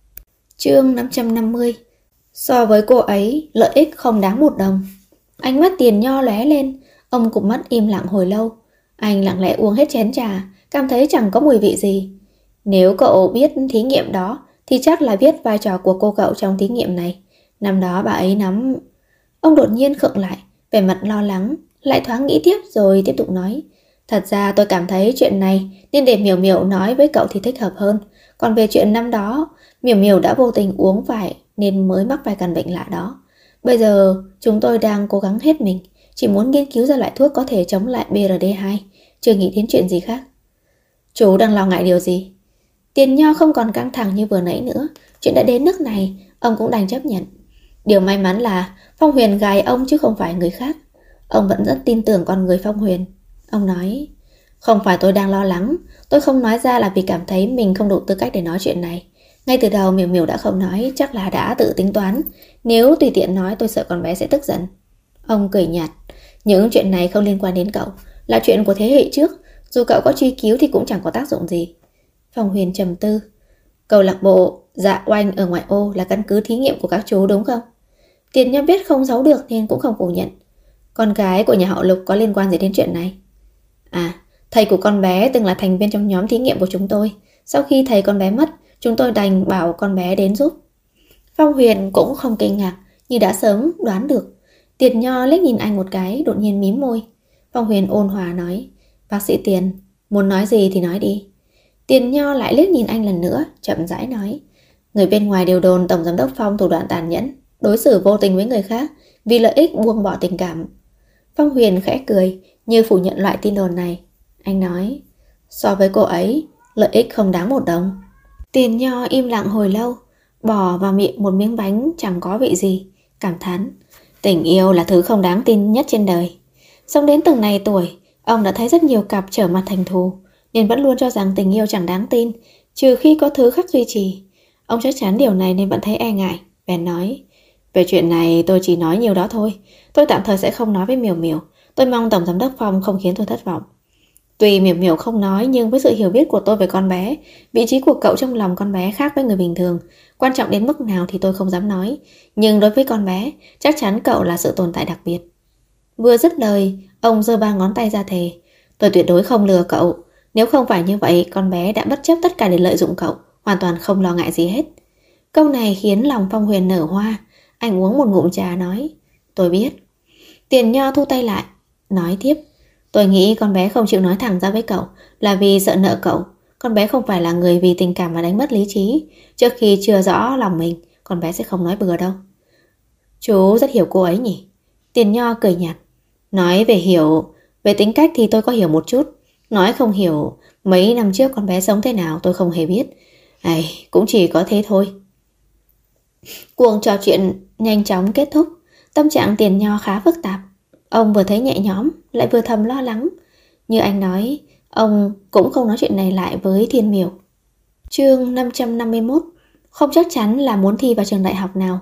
Chương 550. So với cô ấy, lợi ích không đáng 1 đồng. Ánh mắt Tiền Nho lóe lên. Ông cụp mắt im lặng hồi lâu. Anh lặng lẽ uống hết chén trà, cảm thấy chẳng có mùi vị gì. Nếu cậu biết thí nghiệm đó thì chắc là biết vai trò của cô cậu trong thí nghiệm này. Năm đó bà ấy nắm... Ông đột nhiên khựng lại, vẻ mặt lo lắng, lại thoáng nghĩ tiếp rồi tiếp tục nói. Thật ra tôi cảm thấy chuyện này nên để Miểu Miểu nói với cậu thì thích hợp hơn. Còn về chuyện năm đó, Miểu Miểu đã vô tình uống phải nên mới mắc phải căn bệnh lạ đó. Bây giờ chúng tôi đang cố gắng hết mình, chỉ muốn nghiên cứu ra loại thuốc có thể chống lại BRD2, chưa nghĩ đến chuyện gì khác. Chú đang lo ngại điều gì? Tiền Nho không còn căng thẳng như vừa nãy nữa. Chuyện đã đến nước này, ông cũng đành chấp nhận. Điều may mắn là Phong Huyền gài ông chứ không phải người khác. Ông vẫn rất tin tưởng con người Phong Huyền. Ông nói, không phải tôi đang lo lắng, tôi không nói ra là vì cảm thấy mình không đủ tư cách để nói chuyện này. Ngay từ đầu Miểu Miểu đã không nói, chắc là đã tự tính toán. Nếu tùy tiện nói tôi sợ con bé sẽ tức giận. Ông cười nhạt, những chuyện này không liên quan đến cậu, là chuyện của thế hệ trước. Dù cậu có truy cứu thì cũng chẳng có tác dụng gì. Phong Huyền trầm tư. Câu lạc bộ Dạ Oanh ở ngoại ô là căn cứ thí nghiệm của các chú đúng không? Tiền Nho biết không giấu được nên cũng không phủ nhận. Con gái của nhà họ Lục có liên quan gì đến chuyện này? Thầy của con bé từng là thành viên trong nhóm thí nghiệm của chúng tôi. Sau khi thầy con bé mất, chúng tôi đành bảo con bé đến giúp. Phong Huyền cũng không kinh ngạc, như đã sớm đoán được. Tiền Nho liếc nhìn anh một cái, đột nhiên mím môi. Phong Huyền ôn hòa nói, bác sĩ Tiền, muốn nói gì thì nói đi. Tiền Nho lại liếc nhìn anh lần nữa, chậm rãi nói, người bên ngoài đều đồn Tổng Giám đốc Phong thủ đoạn tàn nhẫn, đối xử vô tình với người khác, vì lợi ích buông bỏ tình cảm. Phong Huyền khẽ cười, như phủ nhận loại tin đồn này. Anh nói, so với cô ấy, lợi ích không đáng 1 đồng. Tiền Nho im lặng hồi lâu, bỏ vào miệng một miếng bánh chẳng có vị gì, cảm thán, tình yêu là thứ không đáng tin nhất trên đời. Sống đến từng này tuổi, ông đã thấy rất nhiều cặp trở mặt thành thù, nên vẫn luôn cho rằng tình yêu chẳng đáng tin, trừ khi có thứ khác duy trì. Ông chắc chắn điều này nên vẫn thấy e ngại, bèn nói, về chuyện này tôi chỉ nói nhiều đó thôi, tôi tạm thời sẽ không nói với Miểu Miểu. Tôi mong Tổng Giám đốc Phong không khiến tôi thất vọng. Tuy Miểu Miểu không nói, nhưng với sự hiểu biết của tôi về con bé, vị trí của cậu trong lòng con bé khác với người bình thường. Quan trọng đến mức nào thì tôi không dám nói, nhưng đối với con bé, chắc chắn cậu là sự tồn tại đặc biệt. Vừa dứt lời, ông giơ 3 ngón tay ra thề, tôi tuyệt đối không lừa cậu. Nếu không phải như vậy, con bé đã bất chấp tất cả để lợi dụng cậu, hoàn toàn không lo ngại gì hết. Câu này khiến lòng Phong Huyền nở hoa. Anh uống một ngụm trà nói, tôi biết. Tiền Nho thu tay lại, nói tiếp, tôi nghĩ con bé không chịu nói thẳng ra với cậu là vì sợ nợ cậu. Con bé không phải là người vì tình cảm mà đánh mất lý trí. Trước khi chưa rõ lòng mình, con bé sẽ không nói bừa đâu. Chú rất hiểu cô ấy nhỉ? Tiền Nho cười nhạt, nói về hiểu, về tính cách thì tôi có hiểu một chút. Nói không hiểu, mấy năm trước con bé sống thế nào tôi không hề biết. Cũng chỉ có thế thôi. Cuộc trò chuyện nhanh chóng kết thúc. Tâm trạng Tiền Nho khá phức tạp. Ông vừa thấy nhẹ nhõm, lại vừa thầm lo lắng. Như anh nói, ông cũng không nói chuyện này lại với Thiên Miểu. Chương 551. Không chắc chắn là muốn thi vào trường đại học nào.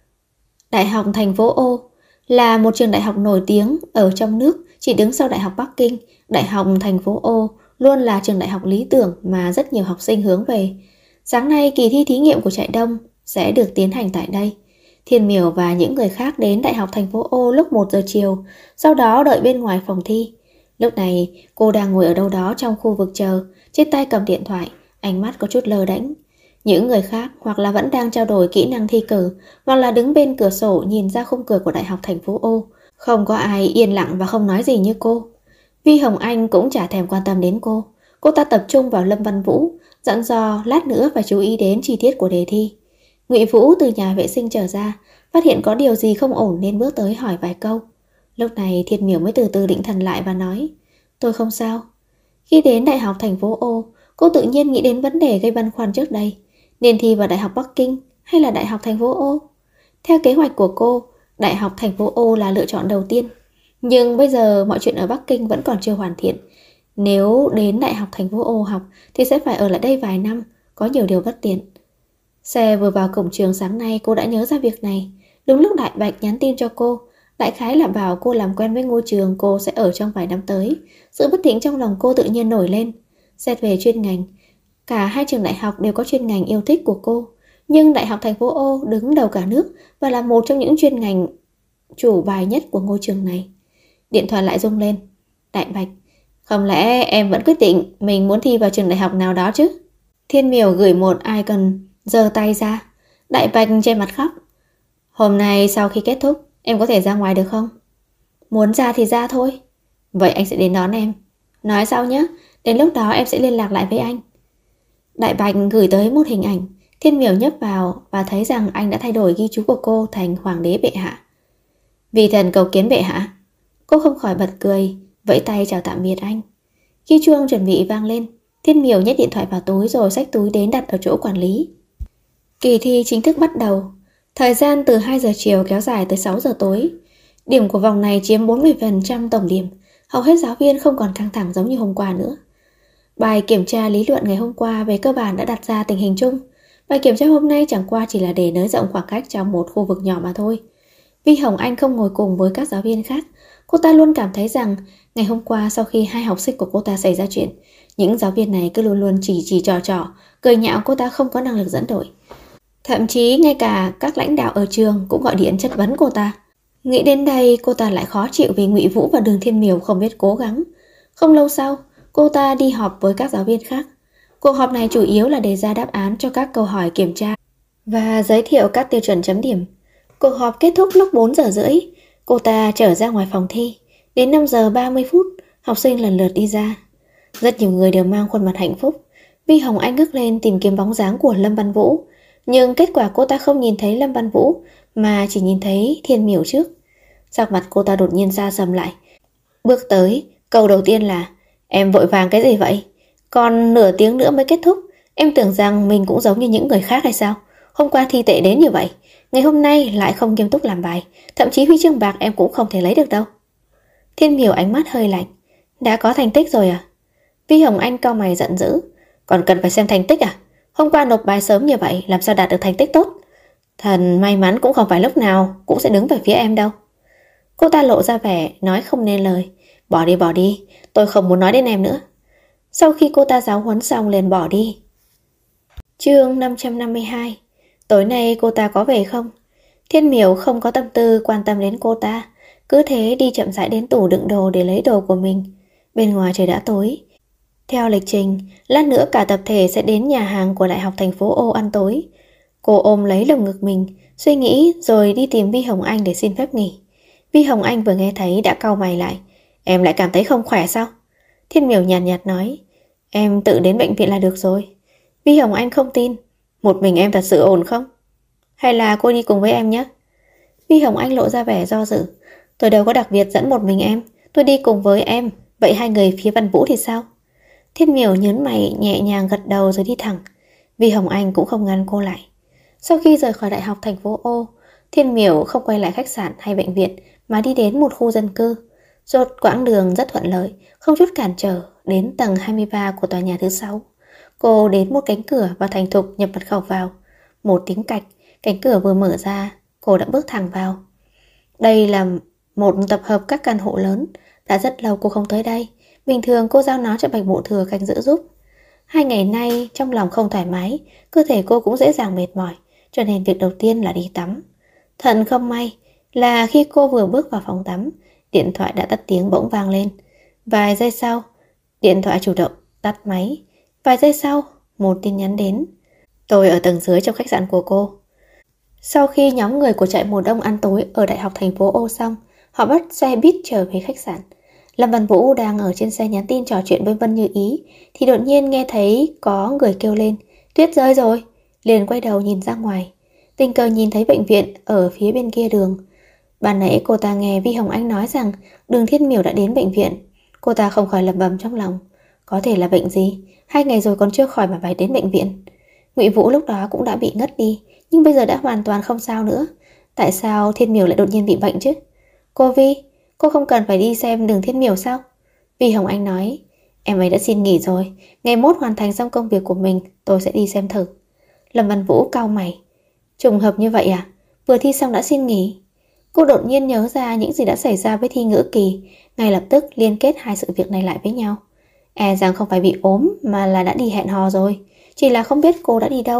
Đại học thành phố O là một trường đại học nổi tiếng ở trong nước, chỉ đứng sau Đại học Bắc Kinh. Đại học thành phố O luôn là trường đại học lý tưởng mà rất nhiều học sinh hướng về. Sáng nay kỳ thi thí nghiệm của trại đông sẽ được tiến hành tại đây. Thiên Miểu và những người khác đến Đại học thành phố O lúc 1 giờ chiều, sau đó đợi bên ngoài phòng thi. Lúc này cô đang ngồi ở đâu đó trong khu vực chờ, trên tay cầm điện thoại, ánh mắt có chút lơ đễnh. Những người khác hoặc là vẫn đang trao đổi kỹ năng thi cử, hoặc là đứng bên cửa sổ nhìn ra khung cửa của Đại học thành phố O. Không có ai yên lặng và không nói gì như cô. Vi Hồng Anh cũng chả thèm quan tâm đến cô. Cô ta tập trung vào Lâm Văn Vũ, dặn dò lát nữa phải chú ý đến chi tiết của đề thi. Ngụy Vũ từ nhà vệ sinh trở ra, phát hiện có điều gì không ổn nên bước tới hỏi vài câu. Lúc này Thiên Miểu mới từ từ định thần lại và nói, tôi không sao. Khi đến Đại học thành phố O, cô tự nhiên nghĩ đến vấn đề gây băn khoăn trước đây. Nên thi vào Đại học Bắc Kinh hay là Đại học thành phố O? Theo kế hoạch của cô, Đại học thành phố O là lựa chọn đầu tiên. Nhưng bây giờ mọi chuyện ở Bắc Kinh vẫn còn chưa hoàn thiện. Nếu đến Đại học thành phố O học thì sẽ phải ở lại đây vài năm, có nhiều điều bất tiện. Xe vừa vào cổng trường sáng nay cô đã nhớ ra việc này. Đúng lúc Đại Bạch nhắn tin cho cô, đại khái là bảo cô làm quen với ngôi trường cô sẽ ở trong vài năm tới. Sự bất định trong lòng cô tự nhiên nổi lên. Xét về chuyên ngành, cả hai trường đại học đều có chuyên ngành yêu thích của cô. Nhưng Đại học thành phố O đứng đầu cả nước và là một trong những chuyên ngành chủ bài nhất của ngôi trường này. Điện thoại lại rung lên. Đại Bạch, không lẽ em vẫn quyết định mình muốn thi vào trường đại học nào đó chứ? Thiên Miểu gửi một icon giơ tay ra. Đại Bạch che mặt khóc. Hôm nay sau khi kết thúc, em có thể ra ngoài được không? Muốn ra thì ra thôi. Vậy anh sẽ đến đón em. Nói sau nhé, đến lúc đó em sẽ liên lạc lại với anh. Đại Bạch gửi tới một hình ảnh. Thiên Miểu nhấp vào và thấy rằng anh đã thay đổi ghi chú của cô thành Hoàng đế bệ hạ. Vì thần cầu kiến bệ hạ. Cô không khỏi bật cười, vẫy tay chào tạm biệt anh. Khi chuông chuẩn bị vang lên, Thiên Miểu nhét điện thoại vào túi rồi xách túi đến đặt ở chỗ quản lý. Kỳ thi chính thức bắt đầu. Thời gian từ 2 giờ chiều kéo dài tới 6 giờ tối. Điểm của vòng này chiếm 40% tổng điểm. Hầu hết giáo viên không còn căng thẳng giống như hôm qua nữa. Bài kiểm tra lý luận ngày hôm qua về cơ bản đã đặt ra tình hình chung. Bài kiểm tra hôm nay chẳng qua chỉ là để nới rộng khoảng cách trong một khu vực nhỏ mà thôi. Vi Hồng Anh không ngồi cùng với các giáo viên khác. Cô ta luôn cảm thấy rằng ngày hôm qua sau khi hai học sinh của cô ta xảy ra chuyện, những giáo viên này cứ luôn luôn chỉ trò, cười nhạo cô ta không có năng lực dẫn đội. Thậm chí ngay cả các lãnh đạo ở trường cũng gọi điện chất vấn cô ta. Nghĩ đến đây cô ta lại khó chịu vì Ngụy Vũ và Đường Thiên Miểu không biết cố gắng. Không lâu sau, cô ta đi họp với các giáo viên khác. Cuộc họp này chủ yếu là đề ra đáp án cho các câu hỏi kiểm tra và giới thiệu các tiêu chuẩn chấm điểm. Cuộc họp kết thúc lúc 4 giờ rưỡi. Cô ta trở ra ngoài phòng thi. Đến 5 giờ 30 phút, học sinh lần lượt đi ra. Rất nhiều người đều mang khuôn mặt hạnh phúc. Vi Hồng Anh ngước lên tìm kiếm bóng dáng của Lâm Văn Vũ. Nhưng kết quả cô ta không nhìn thấy Lâm Văn Vũ mà chỉ nhìn thấy Thiên Miểu trước. Sắc mặt cô ta đột nhiên xa sầm lại. Bước tới, câu đầu tiên là: em vội vàng cái gì vậy? Còn nửa tiếng nữa mới kết thúc. Em tưởng rằng mình cũng giống như những người khác hay sao? Hôm qua thi tệ đến như vậy, ngày hôm nay lại không nghiêm túc làm bài. Thậm chí huy chương bạc em cũng không thể lấy được đâu. Thiên Miểu ánh mắt hơi lạnh. Đã có thành tích rồi à? Vi Hồng Anh cau mày giận dữ. Còn cần phải xem thành tích à? Hôm qua nộp bài sớm như vậy làm sao đạt được thành tích tốt? Thần may mắn cũng không phải lúc nào cũng sẽ đứng về phía em đâu. Cô ta lộ ra vẻ nói không nên lời. Bỏ đi, tôi không muốn nói đến em nữa. Sau khi cô ta giáo huấn xong liền bỏ đi. Chương 552. Tối nay cô ta có về không? Thiên Miểu không có tâm tư quan tâm đến cô ta, cứ thế đi chậm rãi đến tủ đựng đồ để lấy đồ của mình. Bên ngoài trời đã tối. Theo lịch trình, lát nữa cả tập thể sẽ đến nhà hàng của Đại học thành phố O ăn tối. Cô ôm lấy lồng ngực mình, suy nghĩ rồi đi tìm Vi Hồng Anh để xin phép nghỉ. Vi Hồng Anh vừa nghe thấy đã cau mày lại. Em lại cảm thấy không khỏe sao? Thiên Miểu nhàn nhạt nói. Em tự đến bệnh viện là được rồi. Vi Hồng Anh không tin. Một mình em thật sự ổn không? Hay là cô đi cùng với em nhé? Vi Hồng Anh lộ ra vẻ do dự. Tôi đâu có đặc biệt dẫn một mình em. Tôi đi cùng với em. Vậy hai người phía Văn Vũ thì sao? Thiên Miểu nhớn mày nhẹ nhàng gật đầu rồi đi thẳng. Vi Hồng Anh cũng không ngăn cô lại. Sau khi rời khỏi Đại học thành phố O, Thiên Miểu không quay lại khách sạn hay bệnh viện mà đi đến một khu dân cư. Suốt quãng đường rất thuận lợi, không chút cản trở, đến tầng 23 của tòa nhà thứ 6. Cô đến một cánh cửa và thành thục nhập mật khẩu vào. Một tiếng cạch, cánh cửa vừa mở ra, cô đã bước thẳng vào. Đây là một tập hợp các căn hộ lớn. Đã rất lâu cô không tới đây. Bình thường cô giao nó cho Bạch Mộ Thừa canh giữ giúp. 2 ngày nay trong lòng không thoải mái, cơ thể cô cũng dễ dàng mệt mỏi, cho nên việc đầu tiên là đi tắm. Thật không may là khi cô vừa bước vào phòng tắm, điện thoại đã tắt tiếng bỗng vang lên. Vài giây sau, điện thoại chủ động tắt máy. Vài giây sau, một tin nhắn đến. Tôi ở tầng dưới trong khách sạn của cô. Sau khi nhóm người của trại mùa đông ăn tối ở Đại học thành phố O xong, họ bắt xe buýt trở về khách sạn. Lâm Văn Vũ đang ở trên xe nhắn tin trò chuyện với Vân Như Ý thì đột nhiên nghe thấy có người kêu lên, tuyết rơi rồi. Liền quay đầu nhìn ra ngoài, tình cờ nhìn thấy bệnh viện ở phía bên kia đường. Ban nãy cô ta nghe Vi Hồng Anh nói rằng Đường Thiên Miểu đã đến bệnh viện. Cô ta không khỏi lẩm bẩm trong lòng, có thể là bệnh gì, 2 ngày rồi còn chưa khỏi mà phải đến bệnh viện. Ngụy Vũ lúc đó cũng đã bị ngất đi, nhưng bây giờ đã hoàn toàn không sao nữa. Tại sao Thiên Miểu lại đột nhiên bị bệnh chứ? Cô Vi, cô không cần phải đi xem Đường Thiên Miểu sao? Vi Hồng Anh nói, em ấy đã xin nghỉ rồi, ngày mốt hoàn thành xong công việc của mình, tôi sẽ đi xem thử. Lâm Văn Vũ cau mày, trùng hợp như vậy à? Vừa thi xong đã xin nghỉ. Cô đột nhiên nhớ ra những gì đã xảy ra với Thi Ngữ Kỳ, ngay lập tức liên kết hai sự việc này lại với nhau. E rằng không phải bị ốm mà là đã đi hẹn hò rồi, chỉ là không biết cô đã đi đâu.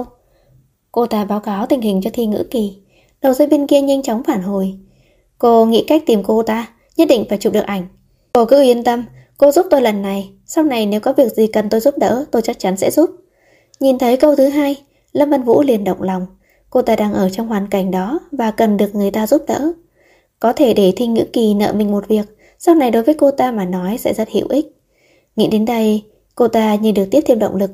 Cô ta báo cáo tình hình cho Thi Ngữ Kỳ. Đầu dây bên kia nhanh chóng phản hồi, cô nghĩ cách tìm cô ta, nhất định phải chụp được ảnh. Cô cứ yên tâm, cô giúp tôi lần này, sau này nếu có việc gì cần tôi giúp đỡ, tôi chắc chắn sẽ giúp. Nhìn thấy câu thứ hai, Lâm Văn Vũ liền động lòng. Cô ta đang ở trong hoàn cảnh đó và cần được người ta giúp đỡ. Có thể để Thi Ngữ Kỳ nợ mình một việc, sau này đối với cô ta mà nói sẽ rất hữu ích. Nghĩ đến đây, cô ta như được tiếp thêm động lực.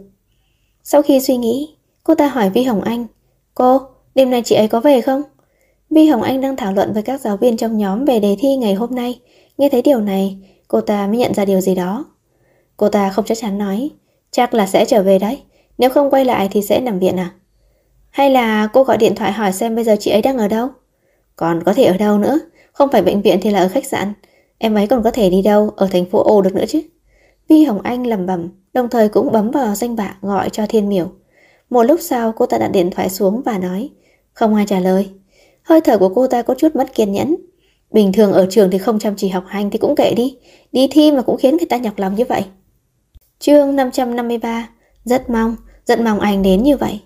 Sau khi suy nghĩ, cô ta hỏi Vi Hồng Anh, cô, đêm nay chị ấy có về không? Vi Hồng Anh đang thảo luận với các giáo viên trong nhóm về đề thi ngày hôm nay. Nghe thấy điều này, cô ta mới nhận ra điều gì đó. Cô ta không chắc chắn nói, chắc là sẽ trở về đấy, nếu không quay lại thì sẽ nằm viện à? Hay là cô gọi điện thoại hỏi xem bây giờ chị ấy đang ở đâu? Còn có thể ở đâu nữa, không phải bệnh viện thì là ở khách sạn. Em ấy còn có thể đi đâu ở thành phố O được nữa chứ? Vi Hồng Anh lẩm bẩm, đồng thời cũng bấm vào danh bạ gọi cho Thiên Miểu. Một lúc sau cô ta đặt điện thoại xuống và nói, không ai trả lời. Hơi thở của cô ta có chút mất kiên nhẫn. Bình thường ở trường thì không chăm chỉ học hành thì cũng kệ đi, đi thi mà cũng khiến người ta nhọc lòng như vậy. Chương 553, rất mong anh đến như vậy.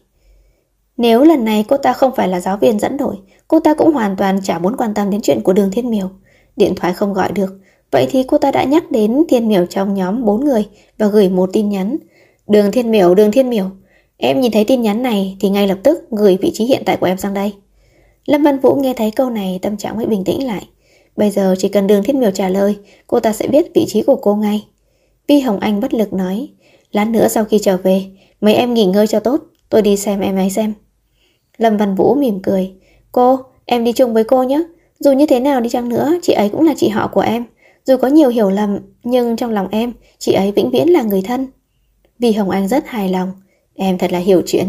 Nếu lần này cô ta không phải là giáo viên dẫn đội, cô ta cũng hoàn toàn chả muốn quan tâm đến chuyện của Đường Thiên Miểu. Điện thoại không gọi được, vậy thì cô ta đã nhắc đến Thiên Miểu trong nhóm 4 người và gửi một tin nhắn. Đường Thiên Miểu, em nhìn thấy tin nhắn này thì ngay lập tức gửi vị trí hiện tại của em sang đây. Lâm Văn Vũ nghe thấy câu này tâm trạng mới bình tĩnh lại. Bây giờ chỉ cần Đường Thiên Miểu trả lời, cô ta sẽ biết vị trí của cô ngay. Vi Hồng Anh bất lực nói, lát nữa sau khi trở về, mấy em nghỉ ngơi cho tốt, tôi đi xem em ấy xem. Lâm Văn Vũ mỉm cười, cô, em đi chung với cô nhé. Dù như thế nào đi chăng nữa, chị ấy cũng là chị họ của em. Dù có nhiều hiểu lầm, nhưng trong lòng em, chị ấy vĩnh viễn là người thân. Vi Hồng Anh rất hài lòng, em thật là hiểu chuyện.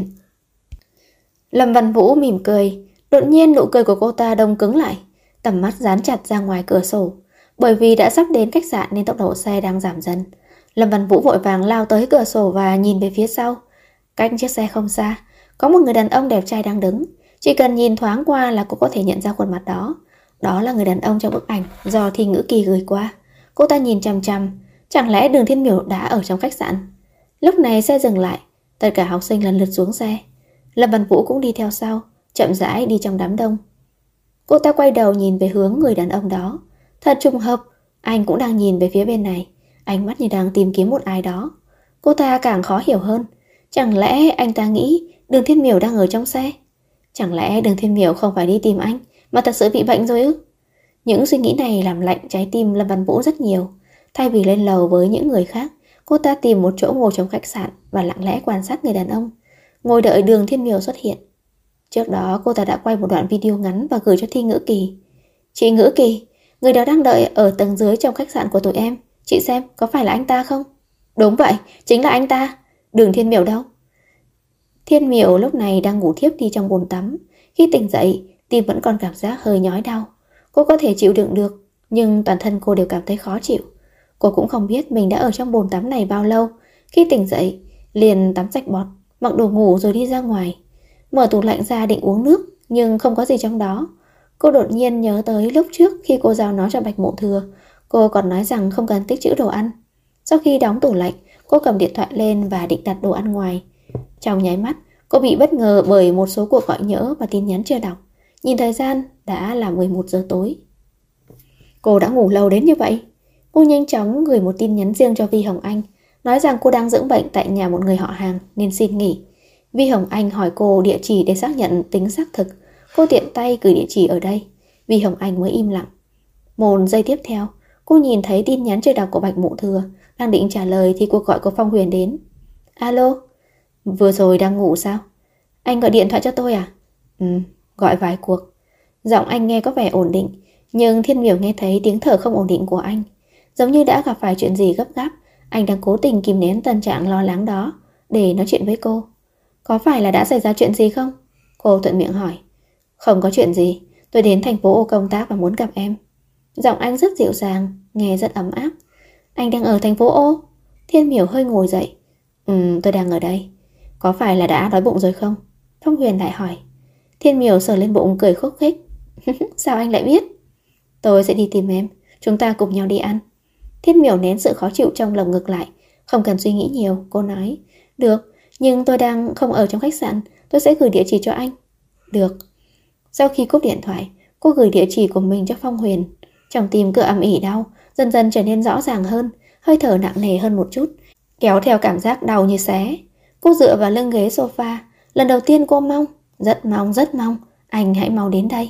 Lâm Văn Vũ mỉm cười, đột nhiên nụ cười của cô ta đông cứng lại, tầm mắt dán chặt ra ngoài cửa sổ. Bởi vì đã sắp đến khách sạn nên tốc độ xe đang giảm dần. Lâm Văn Vũ vội vàng lao tới cửa sổ và nhìn về phía sau. Cách chiếc xe không xa, có một người đàn ông đẹp trai đang đứng. Chỉ cần nhìn thoáng qua là cô có thể nhận ra khuôn mặt đó. Đó là người đàn ông trong bức ảnh do Thi Ngữ Kỳ gửi qua. Cô ta nhìn chằm chằm, chẳng lẽ Đường Thiên Miểu đã ở trong khách sạn? Lúc này xe dừng lại, tất cả học sinh lần lượt xuống xe. Lâm Văn Vũ cũng đi theo sau, chậm rãi đi trong đám đông. Cô ta quay đầu nhìn về hướng người đàn ông đó. Thật trùng hợp, anh cũng đang nhìn về phía bên này, ánh mắt như đang tìm kiếm một ai đó. Cô ta càng khó hiểu hơn. Chẳng lẽ anh ta nghĩ Đường Thiên Miểu đang ở trong xe? Chẳng lẽ Đường Thiên Miểu không phải đi tìm anh mà thật sự bị bệnh rồi ư? Những suy nghĩ này làm lạnh trái tim Lâm Văn Vũ rất nhiều. Thay vì lên lầu với những người khác, cô ta tìm một chỗ ngồi trong khách sạn và lặng lẽ quan sát người đàn ông, ngồi đợi Đường Thiên Miểu xuất hiện. Trước đó cô ta đã quay một đoạn video ngắn và gửi cho Thi Ngữ Kỳ. Chị Ngữ Kỳ, người đó đang đợi ở tầng dưới trong khách sạn của tụi em. Chị xem có phải là anh ta không? Đúng vậy, chính là anh ta. Đường Thiên Miểu đâu? Thiên Miểu lúc này đang ngủ thiếp đi trong bồn tắm. Khi tỉnh dậy, tim vẫn còn cảm giác hơi nhói đau. Cô có thể chịu đựng được. nhưng toàn thân cô đều cảm thấy khó chịu. Cô cũng không biết mình đã ở trong bồn tắm này bao lâu. Khi tỉnh dậy, liền tắm sạch bọt, mặc đồ ngủ rồi đi ra ngoài. Mở tủ lạnh ra định uống nước, nhưng không có gì trong đó. Cô đột nhiên nhớ tới lúc trước khi cô giao nó cho Bạch Mộ Thừa, cô còn nói rằng không cần tích trữ đồ ăn. Sau khi đóng tủ lạnh, cô cầm điện thoại lên và định đặt đồ ăn ngoài. Trong nháy mắt, cô bị bất ngờ bởi một số cuộc gọi nhỡ và tin nhắn chưa đọc. Nhìn thời gian, đã là 11 giờ tối. Cô đã ngủ lâu đến như vậy? Cô nhanh chóng gửi một tin nhắn riêng cho Vi Hồng Anh, nói rằng cô đang dưỡng bệnh tại nhà một người họ hàng nên xin nghỉ. Vi Hồng Anh hỏi cô địa chỉ để xác nhận tính xác thực. Cô tiện tay gửi địa chỉ ở đây. Vi Hồng Anh mới im lặng. Một giây tiếp theo, cô nhìn thấy tin nhắn chưa đọc của Bạch Mộ Thừa. Đang định trả lời thì cuộc gọi của Phong Huyền đến. Alo, vừa rồi đang ngủ sao? Anh gọi điện thoại cho tôi à? Gọi vài cuộc. Giọng anh nghe có vẻ ổn định, nhưng Thiên Miểu nghe thấy tiếng thở không ổn định của anh. Giống như đã gặp phải chuyện gì gấp gáp. Anh đang cố tình kìm nén tâm trạng lo lắng đó để nói chuyện với cô. Có phải là đã xảy ra chuyện gì không? Cô thuận miệng hỏi. Không có chuyện gì, tôi đến thành phố Ô công tác và muốn gặp em. Giọng anh rất dịu dàng, nghe rất ấm áp. Anh đang ở thành phố Ô? Thiên Miểu hơi ngồi dậy. Tôi đang ở đây. Có phải là đã đói bụng rồi không? Phong Huyền lại hỏi. Thiên Miểu sờ lên bụng cười khúc khích. Sao anh lại biết? Tôi sẽ đi tìm em, chúng ta cùng nhau đi ăn. Thiên Miểu nén sự khó chịu trong lồng ngực lại. Không cần suy nghĩ nhiều, cô nói. Được, nhưng tôi đang không ở trong khách sạn, tôi sẽ gửi địa chỉ cho anh. Được. Sau khi cúp điện thoại, cô gửi địa chỉ của mình cho Phong Huyền. Trong tim cứ ầm ĩ đau, dần dần trở nên rõ ràng hơn, hơi thở nặng nề hơn một chút, kéo theo cảm giác đau như xé. Cô dựa vào lưng ghế sofa. Lần đầu tiên cô mong, rất mong anh hãy mau đến đây.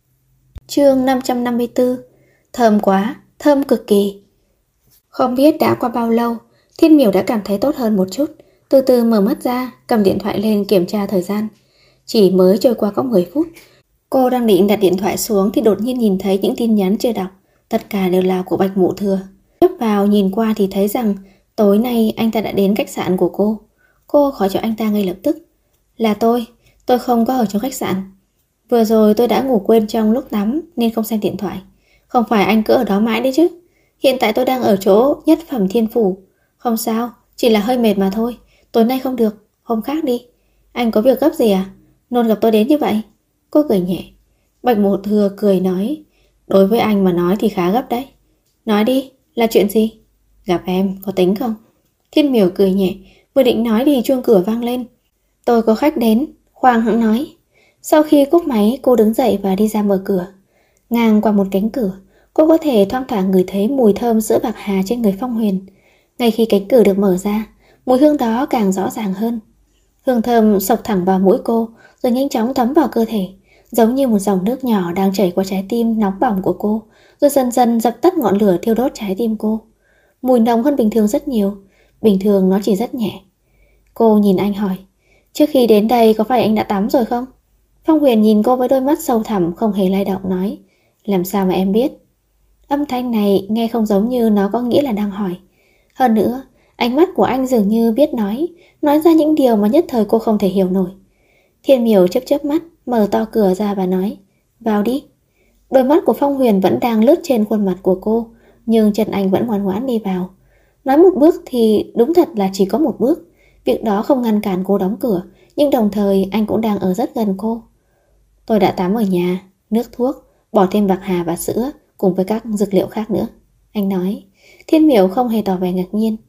Chương 554. Thơm quá, thơm cực kỳ. Không biết đã qua bao lâu, Thiên Miểu đã cảm thấy tốt hơn một chút. Từ từ mở mắt ra, cầm điện thoại lên kiểm tra thời gian. Chỉ mới trôi qua có 10 phút. Cô đang định đặt điện thoại xuống thì đột nhiên nhìn thấy những tin nhắn chưa đọc. Tất cả đều là của Bạch Mộ Thừa. Nhấp vào nhìn qua thì thấy rằng tối nay anh ta đã đến khách sạn của cô. Cô gọi cho anh ta ngay lập tức. Là tôi không có ở trong khách sạn. Vừa rồi tôi đã ngủ quên trong lúc tắm nên không xem điện thoại. Không phải anh cứ ở đó mãi đấy chứ. Hiện tại tôi đang ở chỗ Nhất Phẩm Thiên Phủ. Không sao, chỉ là hơi mệt mà thôi. Tối nay không được, hôm khác đi. Anh có việc gấp gì à? Nôn gặp tôi đến như vậy? Cô cười nhẹ. Bạch Mộ Thừa cười nói. Đối với anh mà nói thì khá gấp đấy. Nói đi, là chuyện gì? Gặp em, có tính không? Thiên Miểu cười nhẹ. Vừa định nói thì chuông cửa vang lên. Tôi có khách đến, Khoang hãng nói. Sau khi cúp máy, cô đứng dậy và đi ra mở cửa. Ngang qua một cánh cửa, cô có thể thoang thoảng ngửi thấy mùi thơm sữa bạc hà trên người Phong Huyền. Ngay khi cánh cửa được mở ra, mùi hương đó càng rõ ràng hơn. Hương thơm xộc thẳng vào mũi cô, rồi nhanh chóng thấm vào cơ thể, giống như một dòng nước nhỏ đang chảy qua trái tim nóng bỏng của cô, rồi dần dần dập tắt ngọn lửa thiêu đốt trái tim cô. Mùi nồng hơn bình thường rất nhiều, bình thường nó chỉ rất nhẹ. Cô nhìn anh hỏi, trước khi đến đây có phải anh đã tắm rồi không? Phong Huyền nhìn cô với đôi mắt sâu thẳm không hề lay động nói, làm sao mà em biết? Âm thanh này nghe không giống như nó có nghĩa là đang hỏi. Hơn nữa, ánh mắt của anh dường như biết nói ra những điều mà nhất thời cô không thể hiểu nổi. Thiên Miểu chớp chớp mắt, mở to cửa ra và nói, vào đi. Đôi mắt của Phong Huyền vẫn đang lướt trên khuôn mặt của cô, nhưng chân anh vẫn ngoan ngoãn đi vào. Nói một bước thì đúng thật là chỉ có một bước. Việc đó không ngăn cản cô đóng cửa, nhưng đồng thời anh cũng đang ở rất gần cô. Tôi đã tắm ở nhà, nước thuốc, bỏ thêm bạc hà và sữa, cùng với các dược liệu khác nữa. Anh nói. Thiên Miểu không hề tỏ vẻ ngạc nhiên.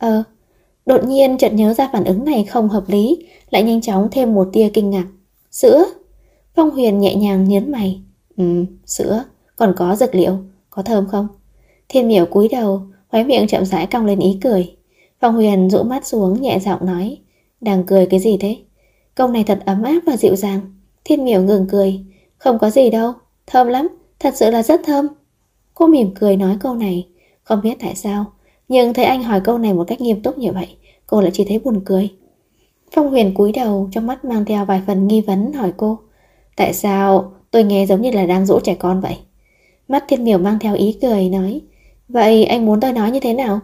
Đột nhiên chợt nhớ ra phản ứng này không hợp lý, lại nhanh chóng thêm một tia kinh ngạc. Sữa? Phong Huyền nhẹ nhàng nhớn mày. Sữa, còn có dược liệu, có thơm không? Thiên Miểu cúi đầu, khóe miệng chậm rãi cong lên ý cười. Phong Huyền rũ mắt xuống nhẹ giọng nói, đang cười cái gì thế? Câu này thật ấm áp và dịu dàng. Thiên Miểu ngừng cười, không có gì đâu, thơm lắm, thật sự là rất thơm. Cô mỉm cười nói câu này, không biết tại sao, nhưng thấy anh hỏi câu này một cách nghiêm túc như vậy, cô lại chỉ thấy buồn cười. Phong Huyền cúi đầu, trong mắt mang theo vài phần nghi vấn hỏi cô, tại sao tôi nghe giống như là đang dỗ trẻ con vậy? Mắt Thiên Miểu mang theo ý cười nói, vậy anh muốn tôi nói như thế nào?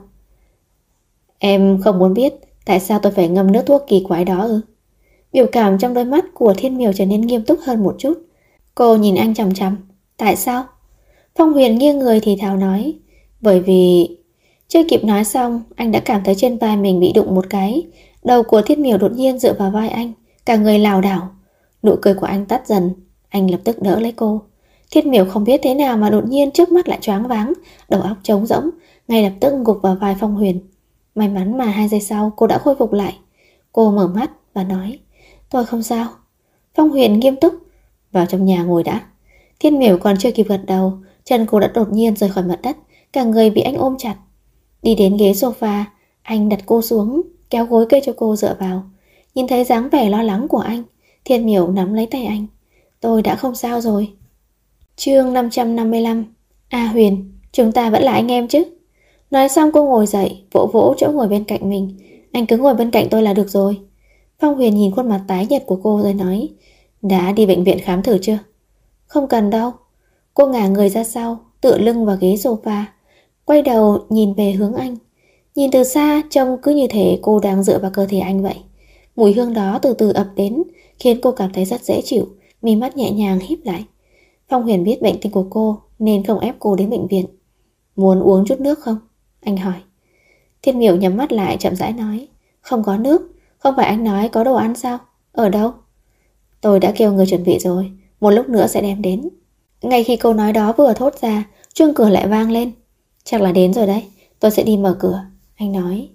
Em không muốn biết tại sao tôi phải ngâm nước thuốc kỳ quái đó ư? Biểu cảm trong đôi mắt của Thiên Miểu trở nên nghiêm túc hơn một chút. Cô nhìn anh chằm chằm. Tại sao? Phong Huyền nghiêng người thì thào nói, bởi vì... Chưa kịp nói xong, anh đã cảm thấy trên vai mình bị đụng một cái. Đầu của Thiết Miểu đột nhiên dựa vào vai anh, cả người lảo đảo. Nụ cười của anh tắt dần, anh lập tức đỡ lấy cô. Thiết Miểu không biết thế nào mà đột nhiên trước mắt lại choáng váng, đầu óc trống rỗng, ngay lập tức gục vào vai Phong Huyền. May mắn mà 2 giây sau cô đã khôi phục lại. Cô mở mắt và nói, tôi không sao. Phong Huyền nghiêm túc, vào trong nhà ngồi đã. Thiết Miểu còn chưa kịp gật đầu, chân cô đã đột nhiên rời khỏi mặt đất, cả người bị anh ôm chặt. Đi đến ghế sofa, anh đặt cô xuống, kéo gối kê cho cô dựa vào. Nhìn thấy dáng vẻ lo lắng của anh, Thiết Miểu nắm lấy tay anh. Tôi đã không sao rồi. Chương 555. Huyền, chúng ta vẫn là anh em chứ? Nói xong cô ngồi dậy, vỗ vỗ chỗ ngồi bên cạnh mình. Anh cứ ngồi bên cạnh tôi là được rồi. Phong Huyền nhìn khuôn mặt tái nhợt của cô rồi nói, đã đi bệnh viện khám thử chưa? Không cần đâu. Cô ngả người ra sau, tựa lưng vào ghế sofa, quay đầu nhìn về hướng anh. Nhìn từ xa trông cứ như thể cô đang dựa vào cơ thể anh vậy. Mùi hương đó từ từ ập đến, khiến cô cảm thấy rất dễ chịu, mí mắt nhẹ nhàng híp lại. Phong Huyền biết bệnh tình của cô nên không ép cô đến bệnh viện. Muốn uống chút nước không? Anh hỏi. Thiết Miểu nhắm mắt lại chậm rãi nói, không có nước. Không phải anh nói có đồ ăn sao? Ở đâu? Tôi đã kêu người chuẩn bị rồi, một lúc nữa sẽ đem đến. Ngay khi câu nói đó vừa thốt ra, chuông cửa lại vang lên. Chắc là đến rồi đấy, tôi sẽ đi mở cửa. Anh nói.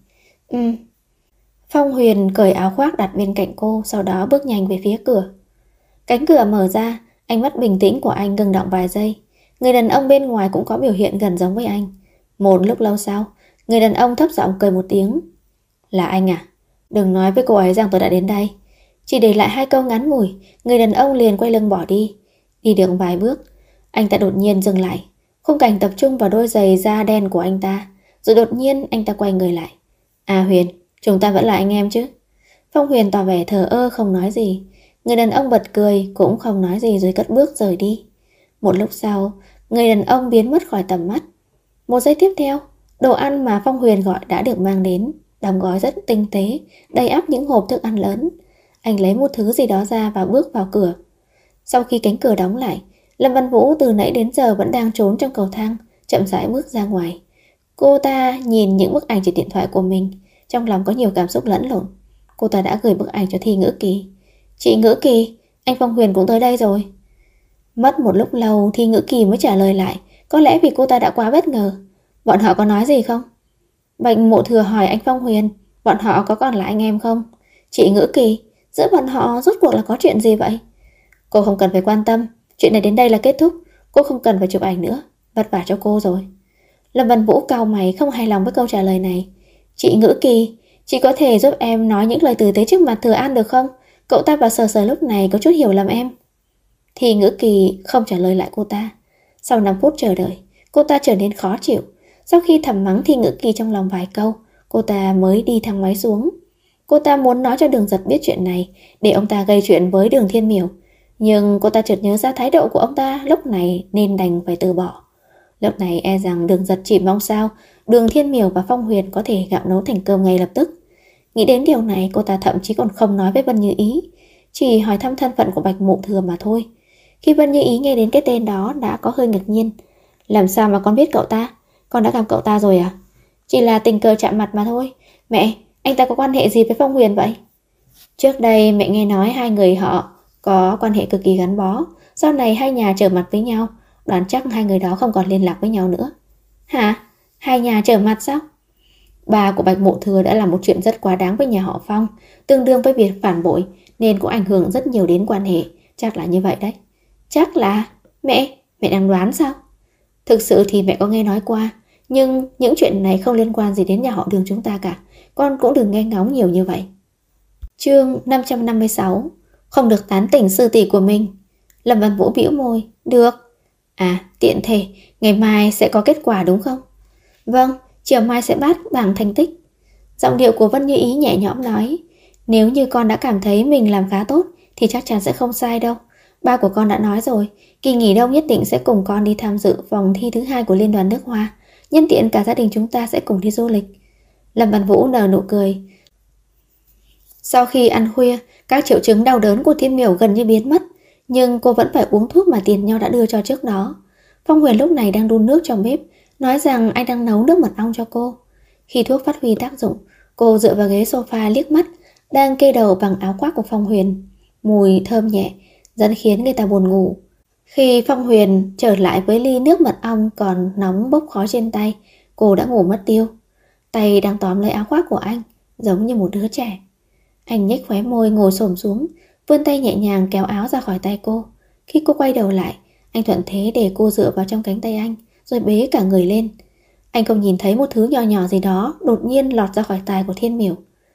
Phong Huyền cởi áo khoác đặt bên cạnh cô, sau đó bước nhanh về phía cửa. Cánh cửa mở ra, ánh mắt bình tĩnh của anh ngừng động vài giây. Người đàn ông bên ngoài cũng có biểu hiện gần giống với anh. Một lúc lâu sau, người đàn ông thấp giọng cười một tiếng. Là anh à? Đừng nói với cô ấy rằng tôi đã đến đây. Chỉ để lại 2 câu ngắn ngủi, người đàn ông liền quay lưng bỏ đi. Đi được vài bước, anh ta đột nhiên dừng lại. Khung cảnh tập trung vào đôi giày da đen của anh ta. Rồi đột nhiên anh ta quay người lại. Huyền, chúng ta vẫn là anh em chứ? Phong Huyền tỏ vẻ thờ ơ không nói gì. Người đàn ông bật cười cũng không nói gì rồi cất bước rời đi. Một lúc sau, người đàn ông biến mất khỏi tầm mắt. Một giây tiếp theo, đồ ăn mà Phong Huyền gọi đã được mang đến, đóng gói rất tinh tế, đầy ắp những hộp thức ăn lớn. Anh lấy một thứ gì đó ra và bước vào cửa. Sau khi cánh cửa đóng lại, Lâm Văn Vũ từ nãy đến giờ vẫn đang trốn trong cầu thang, chậm rãi bước ra ngoài. Cô ta nhìn những bức ảnh trên điện thoại của mình, trong lòng có nhiều cảm xúc lẫn lộn. Cô ta đã gửi bức ảnh cho Thi Ngữ Kỳ. Chị Ngữ Kỳ, anh Phong Huyền cũng tới đây rồi. Mất một lúc lâu Thi Ngữ Kỳ mới trả lời lại, có lẽ vì cô ta đã quá bất ngờ. Bọn họ có nói gì không? Bạch Mộ Thừa hỏi anh Phong Huyền, bọn họ có còn là anh em không? Chị Ngữ Kỳ, giữa bọn họ rốt cuộc là có chuyện gì vậy? Cô không cần phải quan tâm, chuyện này đến đây là kết thúc. Cô không cần phải chụp ảnh nữa, vất vả cho cô rồi. Lâm Văn Vũ cau mày không hài lòng với câu trả lời này. Chị Ngữ Kỳ, chị có thể giúp em nói những lời tử tế trước mặt Thừa An được không? Cậu ta và Sờ Sờ lúc này có chút hiểu lầm em. Thì Ngữ Kỳ không trả lời lại cô ta. Sau 5 phút chờ đợi, cô ta trở nên khó chịu. Sau khi thầm mắng Thi Ngữ Kỳ trong lòng vài câu, cô ta mới đi thang máy xuống. Cô ta muốn nói cho Đường Giật biết chuyện này, để ông ta gây chuyện với Đường Thiên Miểu. Nhưng cô ta chợt nhớ ra thái độ của ông ta lúc này nên đành phải từ bỏ. Lúc này e rằng Đường Giật chỉ mong sao Đường Thiên Miểu và Phong Huyền có thể gạo nấu thành cơm ngay lập tức. Nghĩ đến điều này, cô ta thậm chí còn không nói với Vân Như Ý, chỉ hỏi thăm thân phận của Bạch Mộ Thừa mà thôi. Khi Vân Như Ý nghe đến cái tên đó đã có hơi ngạc nhiên. Làm sao mà con biết cậu ta? Con đã gặp cậu ta rồi à? Chỉ là tình cờ chạm mặt mà thôi. Mẹ, anh ta có quan hệ gì với Phong Huyền vậy? Trước đây mẹ nghe nói hai người họ có quan hệ cực kỳ gắn bó. Sau này hai nhà trở mặt với nhau, đoán chắc hai người đó không còn liên lạc với nhau nữa. Hả? Hai nhà trở mặt sao? Bà của Bạch Mộ Thừa đã làm một chuyện rất quá đáng với nhà họ Phong, tương đương với việc phản bội, nên cũng ảnh hưởng rất nhiều đến quan hệ. Chắc là như vậy đấy. Chắc là... Mẹ đang đoán sao? Thực sự thì mẹ có nghe nói qua, nhưng những chuyện này không liên quan gì đến nhà họ Đường chúng ta cả. Con cũng đừng nghe ngóng nhiều như vậy. Chương 556. Không được tán tỉnh sư tỷ của mình. Lâm Văn Vũ bĩu môi. Được. Tiện thể, ngày mai sẽ có kết quả đúng không? Vâng, chiều mai sẽ bắt bảng thành tích. Giọng điệu của Vân Như Ý nhẹ nhõm nói. Nếu như con đã cảm thấy mình làm khá tốt thì chắc chắn sẽ không sai đâu. Ba của con đã nói rồi, kỳ nghỉ đông nhất định sẽ cùng con đi tham dự vòng thi thứ 2 của Liên đoàn nước Hoa. Nhân tiện cả gia đình chúng ta sẽ cùng đi du lịch. Lâm Văn Vũ nở nụ cười. Sau khi ăn khuya, các triệu chứng đau đớn của Thiên Miểu gần như biến mất, nhưng cô vẫn phải uống thuốc mà Tiền Nho đã đưa cho trước đó. Phong Huyền lúc này đang đun nước trong bếp, nói rằng anh đang nấu nước mật ong cho cô. Khi thuốc phát huy tác dụng, cô dựa vào ghế sofa liếc mắt, đang kê đầu bằng áo khoác của Phong Huyền. Mùi thơm nhẹ, dần khiến người ta buồn ngủ. Khi Phong Huyền trở lại với ly nước mật ong còn nóng bốc khói trên tay, cô đã ngủ mất tiêu. Tay đang tóm lấy áo khoác của anh, giống như một đứa trẻ. Anh nhếch khóe môi ngồi xổm xuống, vươn tay nhẹ nhàng kéo áo ra khỏi tay cô. Khi cô quay đầu lại, anh thuận thế để cô dựa vào trong cánh tay anh, rồi bế cả người lên. Anh không nhìn thấy một thứ nhỏ nhỏ gì đó đột nhiên lọt ra khỏi tai của Thiên Miểu.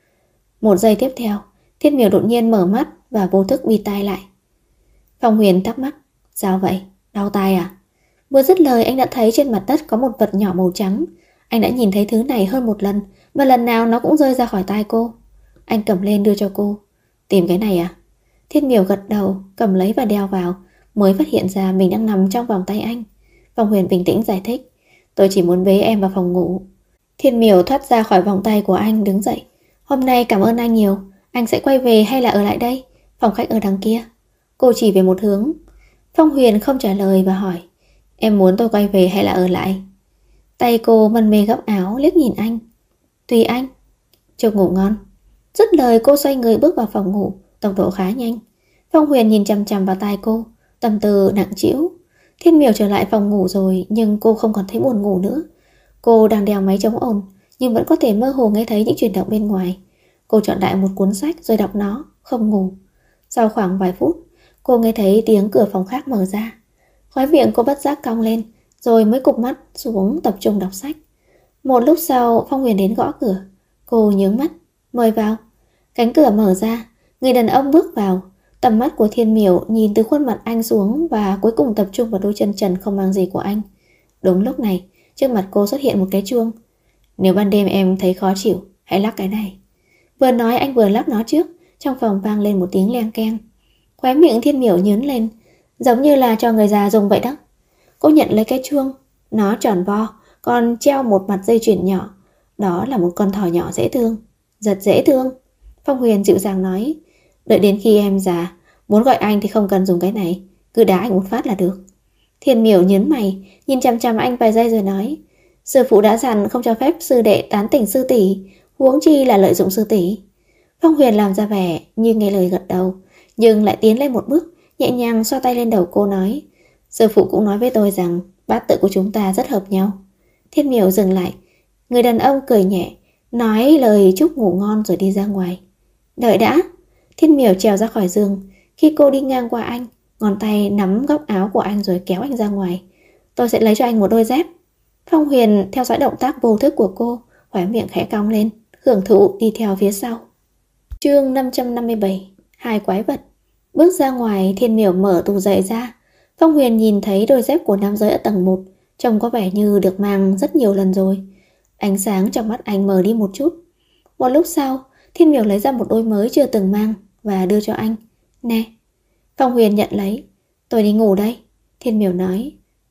Một giây tiếp theo, Thiên Miểu đột nhiên mở mắt và vô thức bịt tai lại. Phong Huyền thắc mắc, sao vậy? Đau tai à? Vừa dứt lời anh đã thấy trên mặt đất có một vật nhỏ màu trắng. Anh đã nhìn thấy thứ này hơn một lần, và lần nào nó cũng rơi ra khỏi tai cô. Anh cầm lên đưa cho cô. Tìm cái này à? Thiên Miểu gật đầu, cầm lấy và đeo vào, mới phát hiện ra mình đang nằm trong vòng tay anh. Phong Huyền bình tĩnh giải thích, tôi chỉ muốn bế em vào phòng ngủ. Thiên Miểu thoát ra khỏi vòng tay của anh, đứng dậy. Hôm nay cảm ơn anh nhiều, anh sẽ quay về hay là ở lại đây? Phòng khách ở đằng kia. Cô chỉ về một hướng. Phong Huyền không trả lời và hỏi, em muốn tôi quay về hay là ở lại? Tay cô mân mê góc áo, liếc nhìn anh. Tùy anh. Chúc ngủ ngon. Dứt lời cô xoay người bước vào phòng ngủ, tốc độ khá nhanh. Phong Huyền nhìn chằm chằm vào tai cô, tâm tư nặng trĩu. Thiên Miểu trở lại phòng ngủ rồi, nhưng cô không còn thấy buồn ngủ nữa. Cô đang đeo máy chống ồn, nhưng vẫn có thể mơ hồ nghe thấy những chuyển động bên ngoài. Cô chọn đại một cuốn sách rồi đọc nó, không ngủ. Sau khoảng vài phút, cô nghe thấy tiếng cửa phòng khác mở ra. Khóe miệng cô bất giác cong lên, rồi mới cụp mắt xuống tập trung đọc sách. Một lúc sau, Phong Huyền đến gõ cửa. Cô nhướng mắt, mời vào. Cánh cửa mở ra, người đàn ông bước vào. Tầm mắt của Thiên Miểu nhìn từ khuôn mặt anh xuống và cuối cùng tập trung vào đôi chân trần không mang gì của anh. Đúng lúc này, trước mặt cô xuất hiện một cái chuông. Nếu ban đêm em thấy khó chịu, hãy lắc cái này. Vừa nói anh vừa lắc nó trước. Trong phòng vang lên một tiếng leng keng. Khóe miệng Thiên Miểu nhướng lên, giống như là cho người già dùng vậy đó. Cô nhận lấy cái chuông. Nó tròn vo, còn treo một mặt dây chuyền nhỏ. Đó là một con thỏ nhỏ dễ thương. Rất dễ thương. Phong Huyền dịu dàng nói, đợi đến khi em già, muốn gọi anh thì không cần dùng cái này, cứ đá anh một phát là được. Thiên Miểu nhớn mày, nhìn chằm chằm anh vài giây rồi nói, sư phụ đã dặn không cho phép sư đệ tán tỉnh sư tỷ, huống chi là lợi dụng sư tỷ. Phong Huyền làm ra vẻ như nghe lời gật đầu, nhưng lại tiến lên một bước, nhẹ nhàng xoa tay lên đầu cô nói, sư phụ cũng nói với tôi rằng bát tự của chúng ta rất hợp nhau. Thiên Miểu dừng lại. Người đàn ông cười nhẹ, nói lời chúc ngủ ngon rồi đi ra ngoài. Đợi đã. Thiên Miểu trèo ra khỏi giường. Khi cô đi ngang qua anh, ngón tay nắm góc áo của anh rồi kéo anh ra ngoài. Tôi sẽ lấy cho anh một đôi dép. Phong Huyền theo dõi động tác vô thức của cô, khóe miệng khẽ cong lên, hưởng thụ đi theo phía sau. Chương 557. Hai quái vật. Bước ra ngoài, Thiên Miểu mở tủ giày ra. Phong Huyền nhìn thấy đôi dép của nam giới ở tầng 1, trông có vẻ như được mang rất nhiều lần rồi. Ánh sáng trong mắt anh mờ đi một chút. Một lúc sau, Thiên Miểu lấy ra một đôi mới chưa từng mang và đưa cho anh. Nè. Phong Huyền nhận lấy. Tôi đi ngủ đây. Thiên Miểu nói.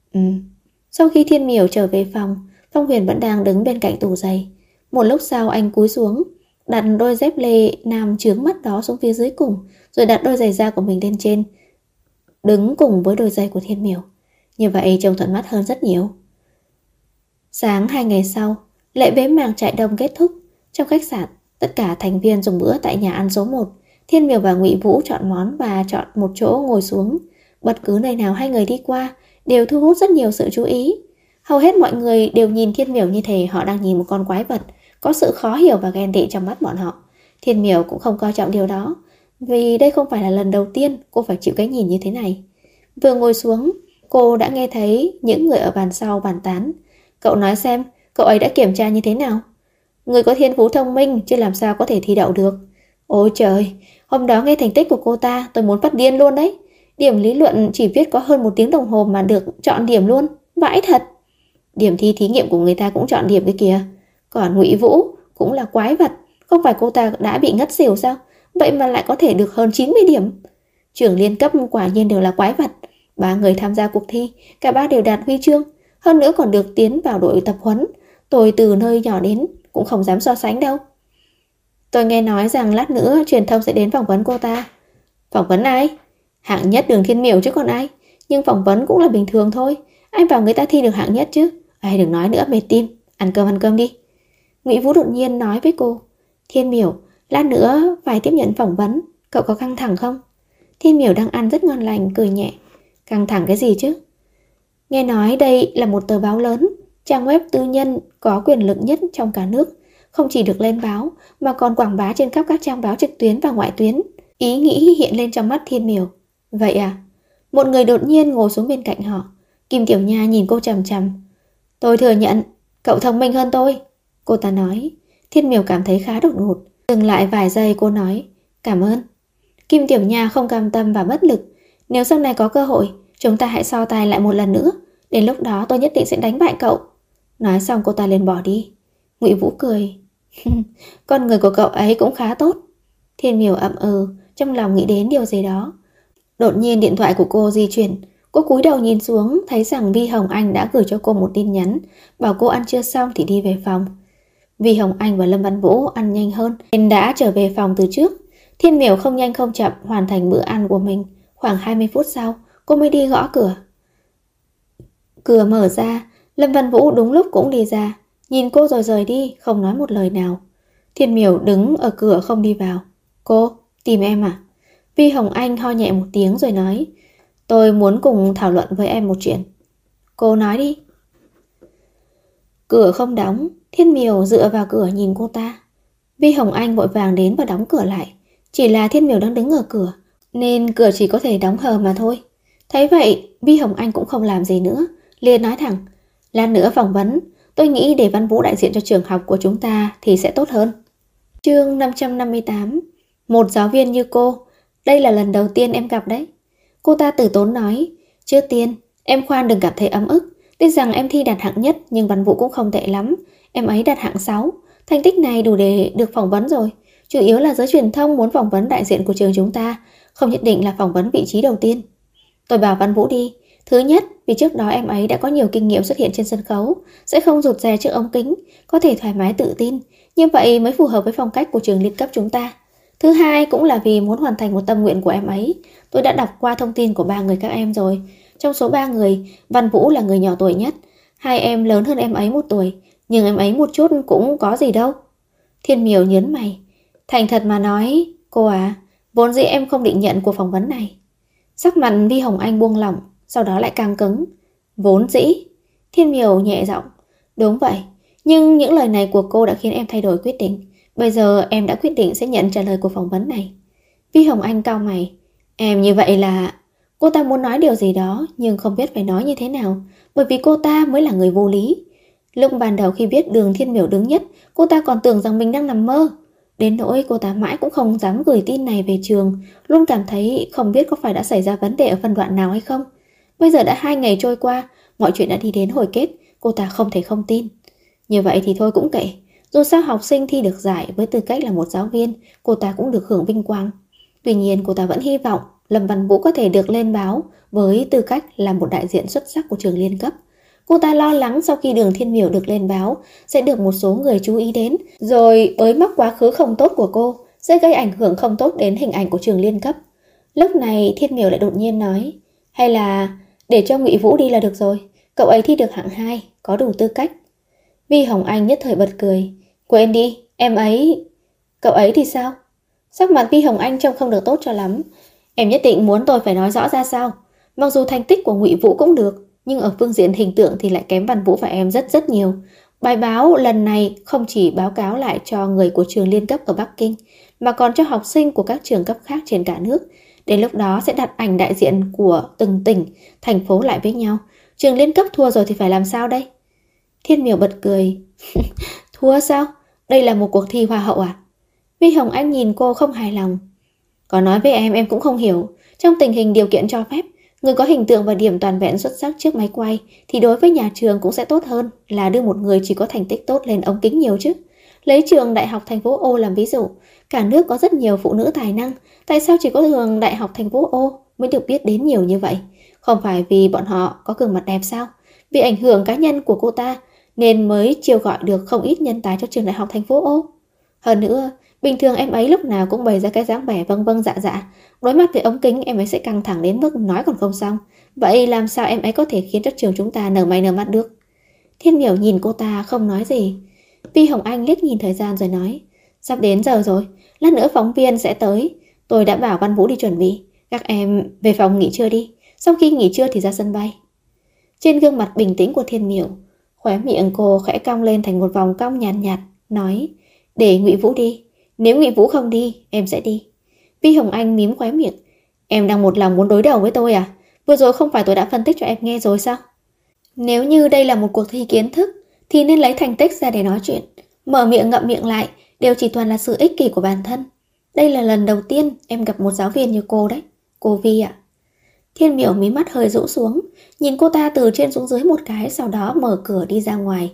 Sau khi Thiên Miểu trở về phòng, Phong Huyền vẫn đang đứng bên cạnh tủ giày. Một lúc sau anh cúi xuống, đặt đôi dép lê nam chướng mắt đó xuống phía dưới cùng, rồi đặt đôi giày da của mình lên trên, đứng cùng với đôi giày của Thiên Miểu. Như vậy trông thuận mắt hơn rất nhiều. Sáng 2 ngày sau, lễ bế mạc trại đông kết thúc. Trong khách sạn, tất cả thành viên dùng bữa tại nhà ăn số 1. Thiên Miểu và Ngụy Vũ chọn món và chọn một chỗ ngồi xuống. Bất cứ nơi nào hai người đi qua đều thu hút rất nhiều sự chú ý. Hầu hết mọi người đều nhìn Thiên Miểu như thể họ đang nhìn một con quái vật, có sự khó hiểu và ghen tị trong mắt bọn họ. Thiên Miểu cũng không coi trọng điều đó, vì đây không phải là lần đầu tiên cô phải chịu cái nhìn như thế này. Vừa ngồi xuống, cô đã nghe thấy những người ở bàn sau bàn tán. Cậu nói xem, cậu ấy đã kiểm tra như thế nào? Người có thiên phú thông minh chứ làm sao có thể thi đậu được. Ôi trời, hôm đó nghe thành tích của cô ta tôi muốn phát điên luôn đấy. Điểm lý luận chỉ viết có hơn 1 tiếng đồng hồ mà được chọn điểm luôn. Vãi thật. Điểm thi thí nghiệm của người ta cũng chọn điểm cái kìa. Còn Ngụy Vũ cũng là quái vật. Không phải cô ta đã bị ngất xỉu sao? Vậy mà lại có thể được hơn 90 điểm. Trưởng liên cấp quả nhiên đều là quái vật. 3 người tham gia cuộc thi, cả 3 đều đạt huy chương. Hơn nữa còn được tiến vào đội tập huấn. Tôi từ nơi nhỏ đến cũng không dám so sánh đâu. Tôi nghe nói rằng lát nữa truyền thông sẽ đến phỏng vấn cô ta. Phỏng vấn ai? Hạng nhất Đường Thiên Miểu chứ còn ai. Nhưng phỏng vấn cũng là bình thường thôi. Ai bảo người ta thi được hạng nhất chứ. Ai đừng nói nữa, mệt tim. Ăn cơm đi. Ngụy Vũ đột nhiên nói với cô. Thiên Miểu, lát nữa phải tiếp nhận phỏng vấn, cậu có căng thẳng không? Thiên Miểu đang ăn rất ngon lành, cười nhẹ. Căng thẳng cái gì chứ? Nghe nói đây là một tờ báo lớn, trang web tư nhân có quyền lực nhất trong cả nước. Không chỉ được lên báo mà còn quảng bá trên khắp các trang báo trực tuyến và ngoại tuyến. Ý nghĩ hiện lên trong mắt Thiên Miểu. Vậy à? Một người đột nhiên ngồi xuống bên cạnh họ. Kim Tiểu Nha nhìn cô chằm chằm. Tôi thừa nhận, cậu thông minh hơn tôi, cô ta nói. Thiên Miểu cảm thấy khá đột ngột. Dừng lại vài giây cô nói. Cảm ơn. Kim Tiểu Nha không cam tâm và bất lực. Nếu sau này có cơ hội, chúng ta hãy so tài lại một lần nữa. Đến lúc đó tôi nhất định sẽ đánh bại cậu. Nói xong cô ta liền bỏ đi. Ngụy Vũ cười. Con người của cậu ấy cũng khá tốt. Thiên Miểu ậm ừ, trong lòng nghĩ đến điều gì đó. Đột nhiên điện thoại của cô di chuyển. Cô cúi đầu nhìn xuống, thấy rằng Vi Hồng Anh đã gửi cho cô một tin nhắn, bảo cô ăn trưa xong thì đi về phòng. Vi Hồng Anh và Lâm Văn Vũ ăn nhanh hơn nên đã trở về phòng từ trước. Thiên Miểu không nhanh không chậm hoàn thành bữa ăn của mình. Khoảng 20 phút sau, cô mới đi gõ cửa. Cửa mở ra, Lâm Văn Vũ đúng lúc cũng đi ra, nhìn cô rồi rời đi, không nói một lời nào. Thiên Miểu đứng ở cửa không đi vào. Cô, tìm em à? Vi Hồng Anh ho nhẹ một tiếng rồi nói. Tôi muốn cùng thảo luận với em một chuyện. Cô nói đi. Cửa không đóng, Thiên Miểu dựa vào cửa nhìn cô ta. Vi Hồng Anh vội vàng đến và đóng cửa lại. Chỉ là Thiên Miểu đang đứng ở cửa, nên cửa chỉ có thể đóng hờ mà thôi. Thấy vậy, Vi Hồng Anh cũng không làm gì nữa, liền nói thẳng. Lát nữa phỏng vấn, tôi nghĩ để Văn Vũ đại diện cho trường học của chúng ta thì sẽ tốt hơn. Chương 558. Một giáo viên như cô, đây là lần đầu tiên em gặp đấy. Cô ta từ tốn nói. Trước tiên, em khoan đừng cảm thấy ấm ức. Tuy rằng em thi đạt hạng nhất nhưng Văn Vũ cũng không tệ lắm. Em ấy đạt hạng 6. Thành tích này đủ để được phỏng vấn rồi. Chủ yếu là giới truyền thông muốn phỏng vấn đại diện của trường chúng ta, không nhất định là phỏng vấn vị trí đầu tiên. Tôi bảo Văn Vũ đi. Thứ nhất, vì trước đó em ấy đã có nhiều kinh nghiệm xuất hiện trên sân khấu, sẽ không rụt rè trước ống kính, có thể thoải mái tự tin. Như vậy mới phù hợp với phong cách của trường liên cấp chúng ta. Thứ hai cũng là vì muốn hoàn thành một tâm nguyện của em ấy. Tôi đã đọc qua thông tin của 3 người các em rồi. Trong số 3 người, Văn Vũ là người nhỏ tuổi nhất. 2 em lớn hơn em ấy 1 tuổi, nhưng em ấy một chút cũng có gì đâu. Thiên Miểu nhớn mày. Thành thật mà nói, cô à, vốn dĩ em không định nhận cuộc phỏng vấn này. Sắc mặt Vi Hồng Anh buông lỏng, sau đó lại càng cứng. Vốn dĩ. Thiên Miểu nhẹ giọng. Đúng vậy, nhưng những lời này của cô đã khiến em thay đổi quyết định. Bây giờ em đã quyết định sẽ nhận trả lời cuộc phỏng vấn này. Vi Hồng Anh cau mày. Em như vậy là... Cô ta muốn nói điều gì đó nhưng không biết phải nói như thế nào, bởi vì cô ta mới là người vô lý. Lúc ban đầu khi biết Đường Thiên Miểu đứng nhất, cô ta còn tưởng rằng mình đang nằm mơ. Đến nỗi cô ta mãi cũng không dám gửi tin này về trường, luôn cảm thấy không biết có phải đã xảy ra vấn đề ở phân đoạn nào hay không. Bây giờ đã 2 ngày trôi qua, mọi chuyện đã đi đến hồi kết, cô ta không thể không tin. Như vậy thì thôi cũng kệ, dù sao học sinh thi được giải với tư cách là một giáo viên, cô ta cũng được hưởng vinh quang. Tuy nhiên cô ta vẫn hy vọng Lâm Văn Vũ có thể được lên báo với tư cách là một đại diện xuất sắc của trường liên cấp. Cô ta lo lắng sau khi Đường Thiên Miểu được lên báo sẽ được một số người chú ý đến, rồi bới móc quá khứ không tốt của cô sẽ gây ảnh hưởng không tốt đến hình ảnh của trường liên cấp. Lúc này Thiên Miểu lại đột nhiên nói, hay là để cho Ngụy Vũ đi là được rồi, cậu ấy thi được hạng 2, có đủ tư cách. Vi Hồng Anh nhất thời bật cười. Quên đi, em ấy... Cậu ấy thì sao? Sắc mặt Vi Hồng Anh trông không được tốt cho lắm. Em nhất định muốn tôi phải nói rõ ra sao? Mặc dù thành tích của Ngụy Vũ cũng được, nhưng ở phương diện hình tượng thì lại kém Văn Vũ và em rất nhiều. Bài báo lần này không chỉ báo cáo lại cho người của trường liên cấp ở Bắc Kinh, mà còn cho học sinh của các trường cấp khác trên cả nước. Đến lúc đó sẽ đặt ảnh đại diện của từng tỉnh, thành phố lại với nhau. Trường liên cấp thua rồi thì phải làm sao đây? Thiên Miểu bật cười. Thua sao? Đây là một cuộc thi hoa hậu à? Vi Hồng Anh nhìn cô không hài lòng. Có nói với em cũng không hiểu. Trong tình hình điều kiện cho phép, người có hình tượng và điểm toàn vẹn xuất sắc trước máy quay thì đối với nhà trường cũng sẽ tốt hơn là đưa một người chỉ có thành tích tốt lên ống kính nhiều chứ. Lấy trường Đại học thành phố O làm ví dụ, cả nước có rất nhiều phụ nữ tài năng, tại sao chỉ có trường Đại học thành phố O mới được biết đến nhiều như vậy? Không phải vì bọn họ có gương mặt đẹp sao? Vì ảnh hưởng cá nhân của cô ta nên mới chiêu gọi được không ít nhân tài cho trường Đại học thành phố O. Hơn nữa, bình thường em ấy lúc nào cũng bày ra cái dáng vẻ vâng vâng dạ dạ, đối mặt với ống kính em ấy sẽ căng thẳng đến mức nói còn không xong. Vậy làm sao em ấy có thể khiến cho trường chúng ta nở mày nở mặt được? Thiên Miểu nhìn cô ta không nói gì. Vi Hồng Anh liếc nhìn thời gian rồi nói, sắp đến giờ rồi, lát nữa phóng viên sẽ tới. Tôi đã bảo Văn Vũ đi chuẩn bị. Các em về phòng nghỉ trưa đi. Sau khi nghỉ trưa thì ra sân bay. Trên gương mặt bình tĩnh của Thiên Miểu, khóe miệng cô khẽ cong lên thành một vòng cong nhàn nhạt, nói, để Ngụy Vũ đi. Nếu Ngụy Vũ không đi, em sẽ đi. Vi Hồng Anh mím khóe miệng. Em đang một lòng muốn đối đầu với tôi à? Vừa rồi không phải tôi đã phân tích cho em nghe rồi sao? Nếu như đây là một cuộc thi kiến thức thì nên lấy thành tích ra để nói chuyện. Mở miệng ngậm miệng lại đều chỉ toàn là sự ích kỷ của bản thân. Đây là lần đầu tiên em gặp một giáo viên như cô đấy. Cô Vi ạ. Thiên Miểu mí mắt hơi rũ xuống, nhìn cô ta từ trên xuống dưới một cái, sau đó mở cửa đi ra ngoài.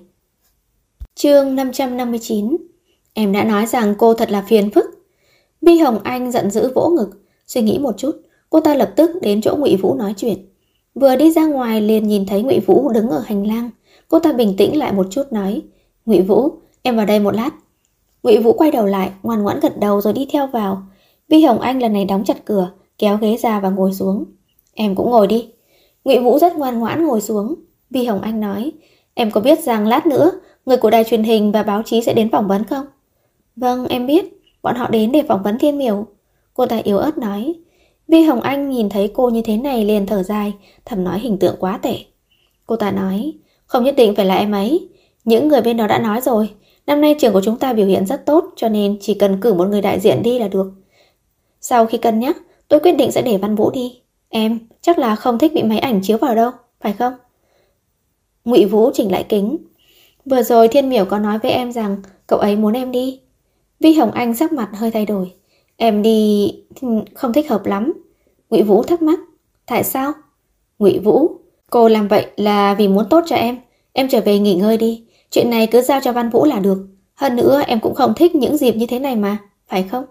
Chương 559. Em đã nói rằng cô thật là phiền phức. Vi Hồng Anh giận dữ vỗ ngực, suy nghĩ một chút, cô ta lập tức đến chỗ Ngụy Vũ nói chuyện. Vừa đi ra ngoài liền nhìn thấy Ngụy Vũ đứng ở hành lang. Cô ta bình tĩnh lại một chút nói, Ngụy Vũ, em vào đây một lát. Ngụy Vũ quay đầu lại, ngoan ngoãn gật đầu rồi đi theo vào. Vi Hồng Anh lần này đóng chặt cửa, kéo ghế ra và ngồi xuống. Em cũng ngồi đi. Ngụy Vũ rất ngoan ngoãn ngồi xuống. Vi Hồng Anh nói, em có biết rằng lát nữa người của đài truyền hình và báo chí sẽ đến phỏng vấn không? Vâng, em biết, bọn họ đến để phỏng vấn Thiên Miểu. Cô ta yếu ớt nói. Vi Hồng Anh nhìn thấy cô như thế này liền thở dài, thầm nói hình tượng quá tệ. Cô ta nói, không nhất định phải là em ấy. Những người bên đó đã nói rồi, năm nay trường của chúng ta biểu hiện rất tốt, cho nên chỉ cần cử một người đại diện đi là được. Sau khi cân nhắc, tôi quyết định sẽ để Văn Vũ đi. Em chắc là không thích bị máy ảnh chiếu vào đâu, phải không? Ngụy Vũ chỉnh lại kính. Vừa rồi Thiên Miểu có nói với em rằng cậu ấy muốn em đi. Vi Hồng Anh sắc mặt hơi thay đổi. Em đi không thích hợp lắm. Ngụy Vũ thắc mắc. Tại sao? Ngụy Vũ, cô làm vậy là vì muốn tốt cho em. Em trở về nghỉ ngơi đi. Chuyện này cứ giao cho Văn Vũ là được. Hơn nữa em cũng không thích những dịp như thế này mà, phải không?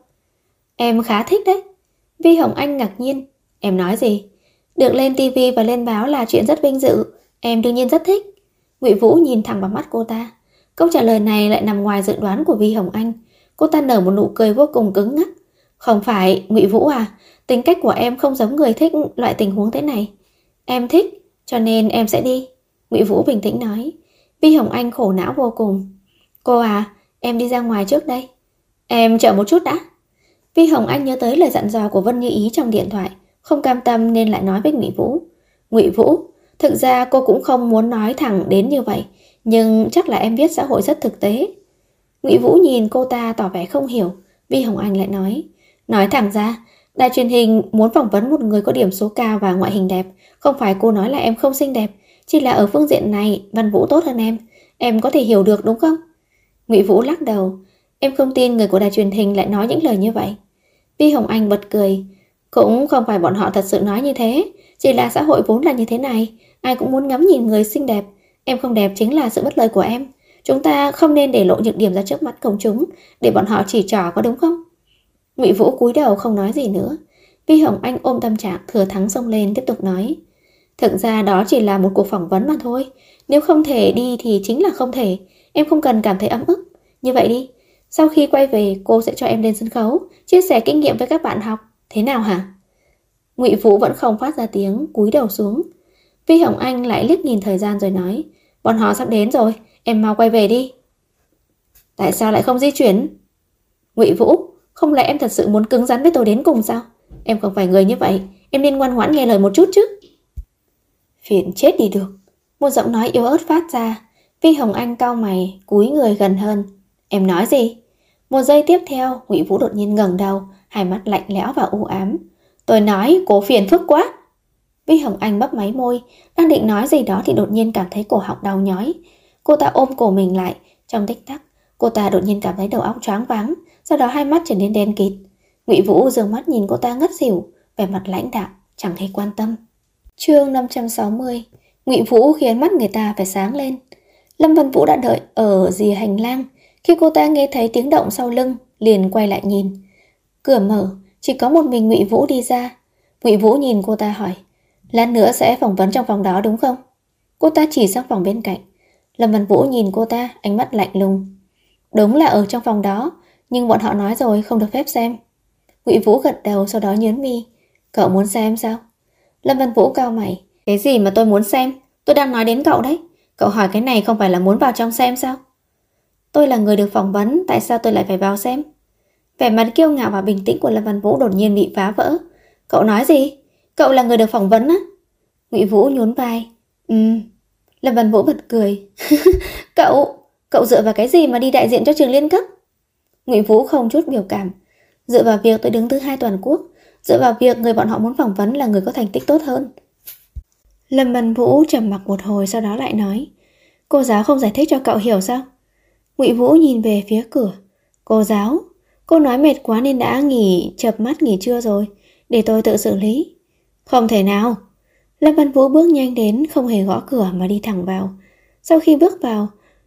Em khá thích đấy. Vi Hồng Anh ngạc nhiên. Em nói gì? Được lên tivi và lên báo là chuyện rất vinh dự. Em đương nhiên rất thích. Ngụy Vũ nhìn thẳng vào mắt cô ta. Câu trả lời này lại nằm ngoài dự đoán của Vi Hồng Anh. Cô ta nở một nụ cười vô cùng cứng ngắc. Không phải, Ngụy Vũ à, tính cách của em không giống người thích loại tình huống thế này. Em thích, cho nên em sẽ đi. Ngụy Vũ bình tĩnh nói. Vi Hồng Anh khổ não vô cùng. Cô à, em đi ra ngoài trước đây. Em chờ một chút đã. Vi Hồng Anh nhớ tới lời dặn dò của Vân Như Ý trong điện thoại, không cam tâm nên lại nói với Ngụy Vũ. Ngụy Vũ, thực ra cô cũng không muốn nói thẳng đến như vậy, nhưng chắc là em biết xã hội rất thực tế. Ngụy Vũ nhìn cô ta tỏ vẻ không hiểu. Vi Hồng Anh lại nói thẳng ra, đài truyền hình muốn phỏng vấn một người có điểm số cao và ngoại hình đẹp. Không phải cô nói là em không xinh đẹp, chỉ là ở phương diện này Văn Vũ tốt hơn em có thể hiểu được đúng không? Ngụy Vũ lắc đầu. Em không tin người của đài truyền hình lại nói những lời như vậy. Vi Hồng Anh bật cười. Cũng không phải bọn họ thật sự nói như thế, chỉ là xã hội vốn là như thế này, ai cũng muốn ngắm nhìn người xinh đẹp. Em không đẹp chính là sự bất lợi của em. Chúng ta không nên để lộ nhược điểm ra trước mắt công chúng, để bọn họ chỉ trỏ, có đúng không? Ngụy Vũ cúi đầu không nói gì nữa. Vi Hồng Anh ôm tâm trạng thừa thắng xông lên tiếp tục nói. Thực ra đó chỉ là một cuộc phỏng vấn mà thôi. Nếu không thể đi thì chính là không thể. Em không cần cảm thấy ấm ức. Như vậy đi, sau khi quay về cô sẽ cho em lên sân khấu, chia sẻ kinh nghiệm với các bạn học. Thế nào hả? Ngụy Vũ vẫn không phát ra tiếng, cúi đầu xuống. Vi Hồng Anh lại liếc nhìn thời gian rồi nói. Bọn họ sắp đến rồi, em mau quay về đi. Tại sao lại không di chuyển? Ngụy Vũ, không lẽ em thật sự muốn cứng rắn với tôi đến cùng sao? Em không phải người như vậy, em nên ngoan ngoãn nghe lời một chút chứ. Phiền chết đi được. Một giọng nói yếu ớt phát ra. Vi Hồng Anh cau mày, cúi người gần hơn. Em nói gì? Một giây tiếp theo, Ngụy Vũ đột nhiên ngẩng đầu, hai mắt lạnh lẽo và u ám. Tôi nói cô phiền phức quá. Vi Hồng Anh bấp máy môi, đang định nói gì đó thì đột nhiên cảm thấy cổ họng đau nhói. Cô ta ôm cổ mình lại, trong tích tắc, cô ta đột nhiên cảm thấy đầu óc choáng váng, sau đó hai mắt trở nên đen kịt. Ngụy Vũ giương mắt nhìn cô ta ngất xỉu, vẻ mặt lãnh đạm, chẳng hề quan tâm. Chương 560. Ngụy Vũ khiến mắt người ta phải sáng lên. Lâm Văn Vũ đã đợi ở rìa hành lang, khi cô ta nghe thấy tiếng động sau lưng, liền quay lại nhìn. Cửa mở, chỉ có một mình Ngụy Vũ đi ra. Ngụy Vũ nhìn cô ta hỏi, lát nữa sẽ phỏng vấn trong phòng đó đúng không? Cô ta chỉ sang phòng bên cạnh. Lâm Văn Vũ nhìn cô ta, ánh mắt lạnh lùng. Đúng là ở trong phòng đó, nhưng bọn họ nói rồi không được phép xem. Ngụy Vũ gật đầu, sau đó nhớn mi. Cậu muốn xem sao? Lâm Văn Vũ cau mày, Cái gì mà tôi muốn xem? Tôi đang nói đến cậu đấy. Cậu hỏi cái này không phải là muốn vào trong xem sao? Tôi là người được phỏng vấn, tại sao tôi lại phải vào xem? Vẻ mặt kiêu ngạo và bình tĩnh của Lâm Văn Vũ đột nhiên bị phá vỡ. Cậu nói gì? Cậu là người được phỏng vấn á? Ngụy Vũ nhún vai. Lâm Văn Vũ bật cười. Cậu dựa vào cái gì mà đi đại diện cho trường liên cấp? Ngụy Vũ không chút biểu cảm. Dựa vào việc tôi đứng thứ 2 toàn quốc, dựa vào việc người bọn họ muốn phỏng vấn là người có thành tích tốt hơn. Lâm Văn Vũ trầm mặc một hồi, sau đó lại nói. Cô giáo không giải thích cho cậu hiểu sao? Ngụy Vũ nhìn về phía cửa. Cô giáo, cô nói mệt quá nên đã chợp mắt nghỉ trưa rồi, để tôi tự xử lý. Không thể nào. Lâm Văn Vũ bước nhanh đến, không hề gõ cửa mà đi thẳng vào. Sau khi bước vào,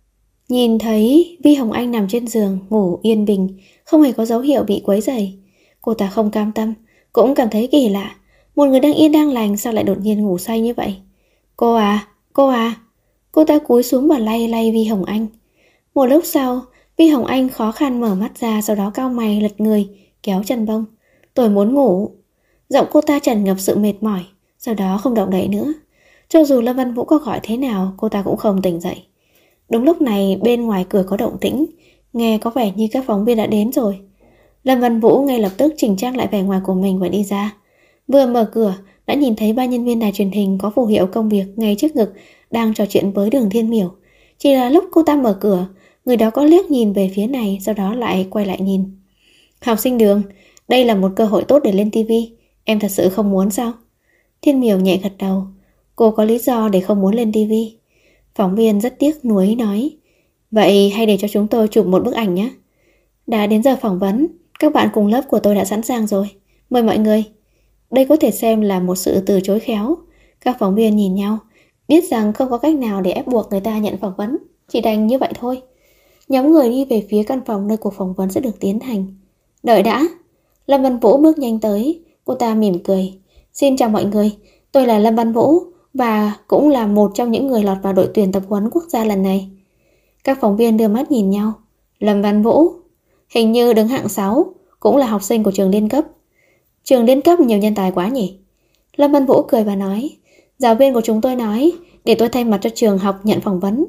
nhìn thấy Vi Hồng Anh nằm trên giường ngủ yên bình, không hề có dấu hiệu bị quấy rầy. Cô ta không cam tâm, cũng cảm thấy kỳ lạ. Một người đang yên đang lành sao lại đột nhiên ngủ say như vậy? Cô à, cô à. Cô ta cúi xuống và lay lay Vi Hồng Anh. Một lúc sau, Vi Hồng Anh khó khăn mở mắt ra, sau đó cau mày lật người, kéo chân bông. Tôi muốn ngủ. Giọng cô ta tràn ngập sự mệt mỏi, sau đó không động đậy nữa. Cho dù Lâm Văn Vũ có gọi thế nào, cô ta cũng không tỉnh dậy. Đúng lúc này bên ngoài cửa có động tĩnh, nghe có vẻ như các phóng viên đã đến rồi. Lâm Văn Vũ ngay lập tức chỉnh trang lại vẻ ngoài của mình và đi ra. Vừa mở cửa đã nhìn thấy 3 nhân viên đài truyền hình có phù hiệu công việc ngay trước ngực đang trò chuyện với Đường Thiên Miểu. Chỉ là lúc cô ta mở cửa, người đó có liếc nhìn về phía này, sau đó lại quay lại nhìn. Học sinh Đường, đây là một cơ hội tốt để lên TV. Em thật sự không muốn sao? Thiên Miểu nhẹ gật đầu. Cô có lý do để không muốn lên TV. Phóng viên rất tiếc nuối nói. Vậy hay để cho chúng tôi chụp một bức ảnh nhé. Đã đến giờ phỏng vấn, các bạn cùng lớp của tôi đã sẵn sàng rồi. Mời mọi người. Đây có thể xem là một sự từ chối khéo. Các phóng viên nhìn nhau, biết rằng không có cách nào để ép buộc người ta nhận phỏng vấn, chỉ đành như vậy thôi. Nhóm người đi về phía căn phòng nơi cuộc phỏng vấn sẽ được tiến hành. Đợi đã. Lâm Văn Vũ bước nhanh tới. Cô ta mỉm cười. Xin chào mọi người, tôi là Lâm Văn Vũ và cũng là một trong những người lọt vào đội tuyển tập huấn quốc gia lần này. Các phóng viên đưa mắt nhìn nhau. Lâm Văn Vũ, hình như đứng hạng 6, cũng là học sinh của trường liên cấp. Trường liên cấp nhiều nhân tài quá nhỉ? Lâm Văn Vũ cười và nói. Giáo viên của chúng tôi nói để tôi thay mặt cho trường học nhận phỏng vấn.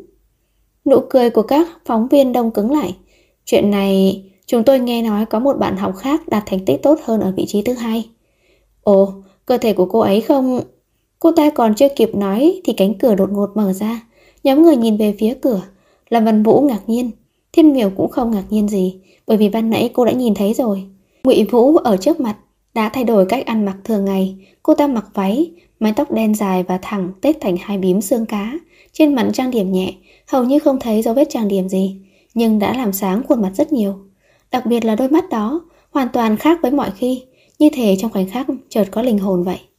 Nụ cười của các phóng viên đông cứng lại. Chuyện này chúng tôi nghe nói có một bạn học khác đạt thành tích tốt hơn ở vị trí thứ 2. Ồ, cơ thể của cô ấy không... Cô ta còn chưa kịp nói thì cánh cửa đột ngột mở ra. Nhóm người nhìn về phía cửa. Lâm Văn Vũ ngạc nhiên. Thiên Miểu cũng không ngạc nhiên gì, bởi vì ban nãy cô đã nhìn thấy rồi. Ngụy Vũ ở trước mặt đã thay đổi cách ăn mặc thường ngày. Cô ta mặc váy, mái tóc đen dài và thẳng tết thành 2 bím xương cá. Trên mặt trang điểm nhẹ, hầu như không thấy dấu vết trang điểm gì, nhưng đã làm sáng khuôn mặt rất nhiều. Đặc biệt là đôi mắt đó, hoàn toàn khác với mọi khi, như thể trong khoảnh khắc chợt có linh hồn vậy.